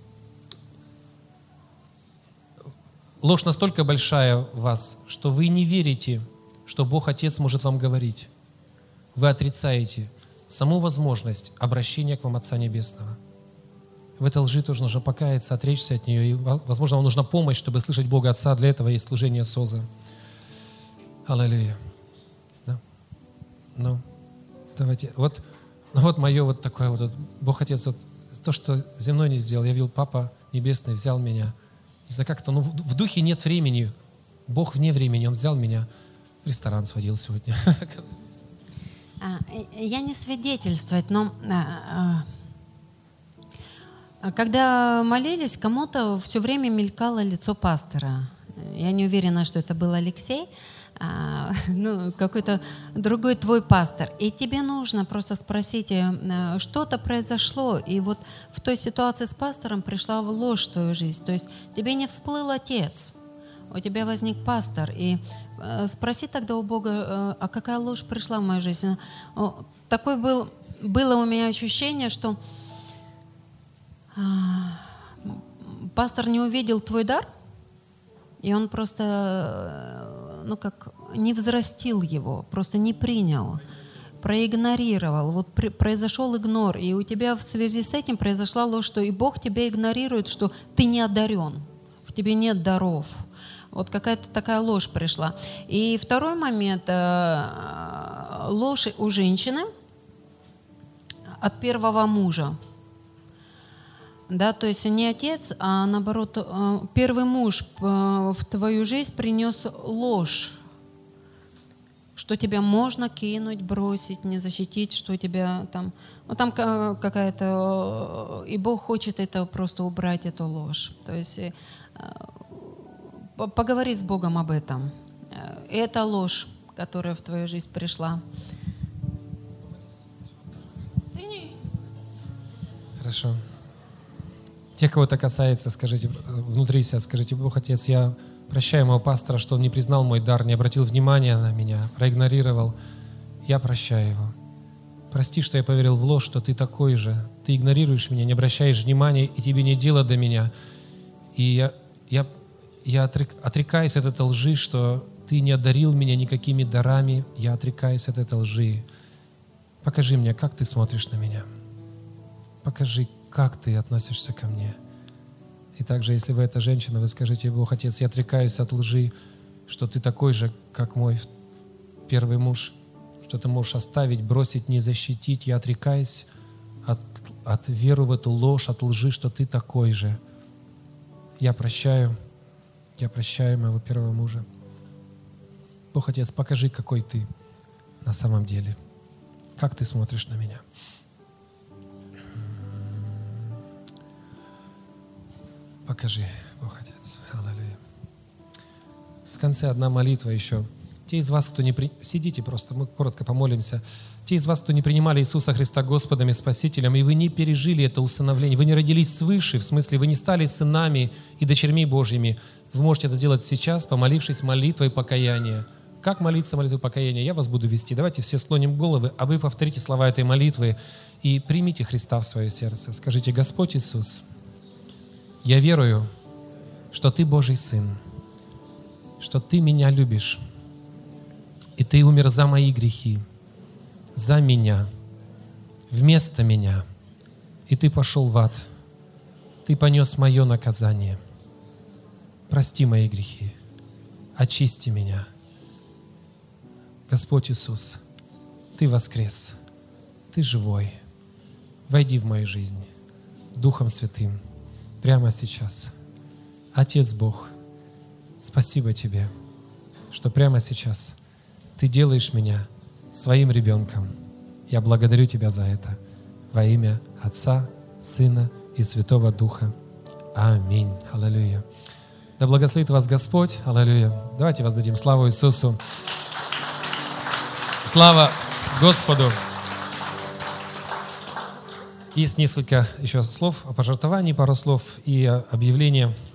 Ложь настолько большая в вас, что вы не верите, что Бог Отец может вам говорить. Вы отрицаете саму возможность обращения к вам Отца Небесного. В этой лжи тоже нужно покаяться, отречься от нее. И, возможно, вам нужна помощь, чтобы слышать Бога Отца. Для этого есть служение СОЗа. Аллилуйя. Да? Давайте. Мое такое Бог Отец, то, что земной не сделал. Я видел, Папа Небесный взял меня не знаю, как это, но в духе нет времени. Бог вне времени, Он взял меня, в ресторан сводил сегодня. Я не свидетельствовать, но когда молились, кому-то все время мелькало лицо пастора. Я не уверена, что это был Алексей, какой-то другой твой пастор. И тебе нужно просто спросить, что-то произошло, и вот в той ситуации с пастором пришла ложь в твою жизнь. То есть тебе не всплыл отец, у тебя возник пастор. И спроси тогда у Бога, а какая ложь пришла в мою жизнь? Такое было у меня ощущение, что пастор не увидел твой дар, и он просто, не взрастил его, просто не принял, проигнорировал. Вот произошел игнор, и у тебя в связи с этим произошла ложь, что и Бог тебя игнорирует, что ты не одарен, в тебе нет даров. Вот какая-то такая ложь пришла. И второй момент, ложь у женщины от первого мужа. Да, то есть не отец, а наоборот, первый муж в твою жизнь принес ложь, что тебя можно кинуть, бросить, не защитить, что тебя там... там какая-то... И Бог хочет это просто убрать, эту ложь. То есть поговори с Богом об этом. Это ложь, которая в твою жизнь пришла. Хорошо. Те, кого это касается, скажите внутри себя, скажите: Бог, Отец, я прощаю моего пастора, что он не признал мой дар, не обратил внимания на меня, проигнорировал. Я прощаю его. Прости, что я поверил в ложь, что ты такой же. Ты игнорируешь меня, не обращаешь внимания, и тебе нет дела до меня. И я отрекаюсь от этой лжи, что ты не одарил меня никакими дарами. Я отрекаюсь от этой лжи. Покажи мне, как ты смотришь на меня. Покажи, как ты относишься ко мне. И также, если вы эта женщина, вы скажите: Бог, Отец, я отрекаюсь от лжи, что ты такой же, как мой первый муж, что ты можешь оставить, бросить, не защитить. Я отрекаюсь от веры в эту ложь, от лжи, что ты такой же. Я прощаю моего первого мужа. Бог, Отец, покажи, какой ты на самом деле. Как ты смотришь на меня. Покажи, Бог, Отец. Аллилуйя. В конце одна молитва еще. Те из вас, кто не... Сидите просто, мы коротко помолимся. Те из вас, кто не принимали Иисуса Христа Господом и Спасителем, и вы не пережили это усыновление, вы не родились свыше, в смысле, вы не стали сынами и дочерьми Божьими, вы можете это сделать сейчас, помолившись молитвой покаяния. Как молиться молитвой покаяния? Я вас буду вести. Давайте все склоним головы, а вы повторите слова этой молитвы и примите Христа в свое сердце. Скажите: Господь Иисус, я верую, что Ты Божий Сын, что Ты меня любишь, и Ты умер за мои грехи, за меня, вместо меня, и Ты пошел в ад, Ты понес мое наказание. Прости мои грехи, очисти меня. Господь Иисус, Ты воскрес, Ты живой. Войди в мою жизнь Духом Святым прямо сейчас. Отец Бог, спасибо Тебе, что прямо сейчас Ты делаешь меня своим ребенком. Я благодарю Тебя за это. Во имя Отца, Сына и Святого Духа. Аминь. Аллилуйя. Да благословит вас Господь. Аллилуйя. Давайте воздадим славу Иисусу. Слава Господу. Есть несколько еще слов о пожертвовании, пару слов и объявления.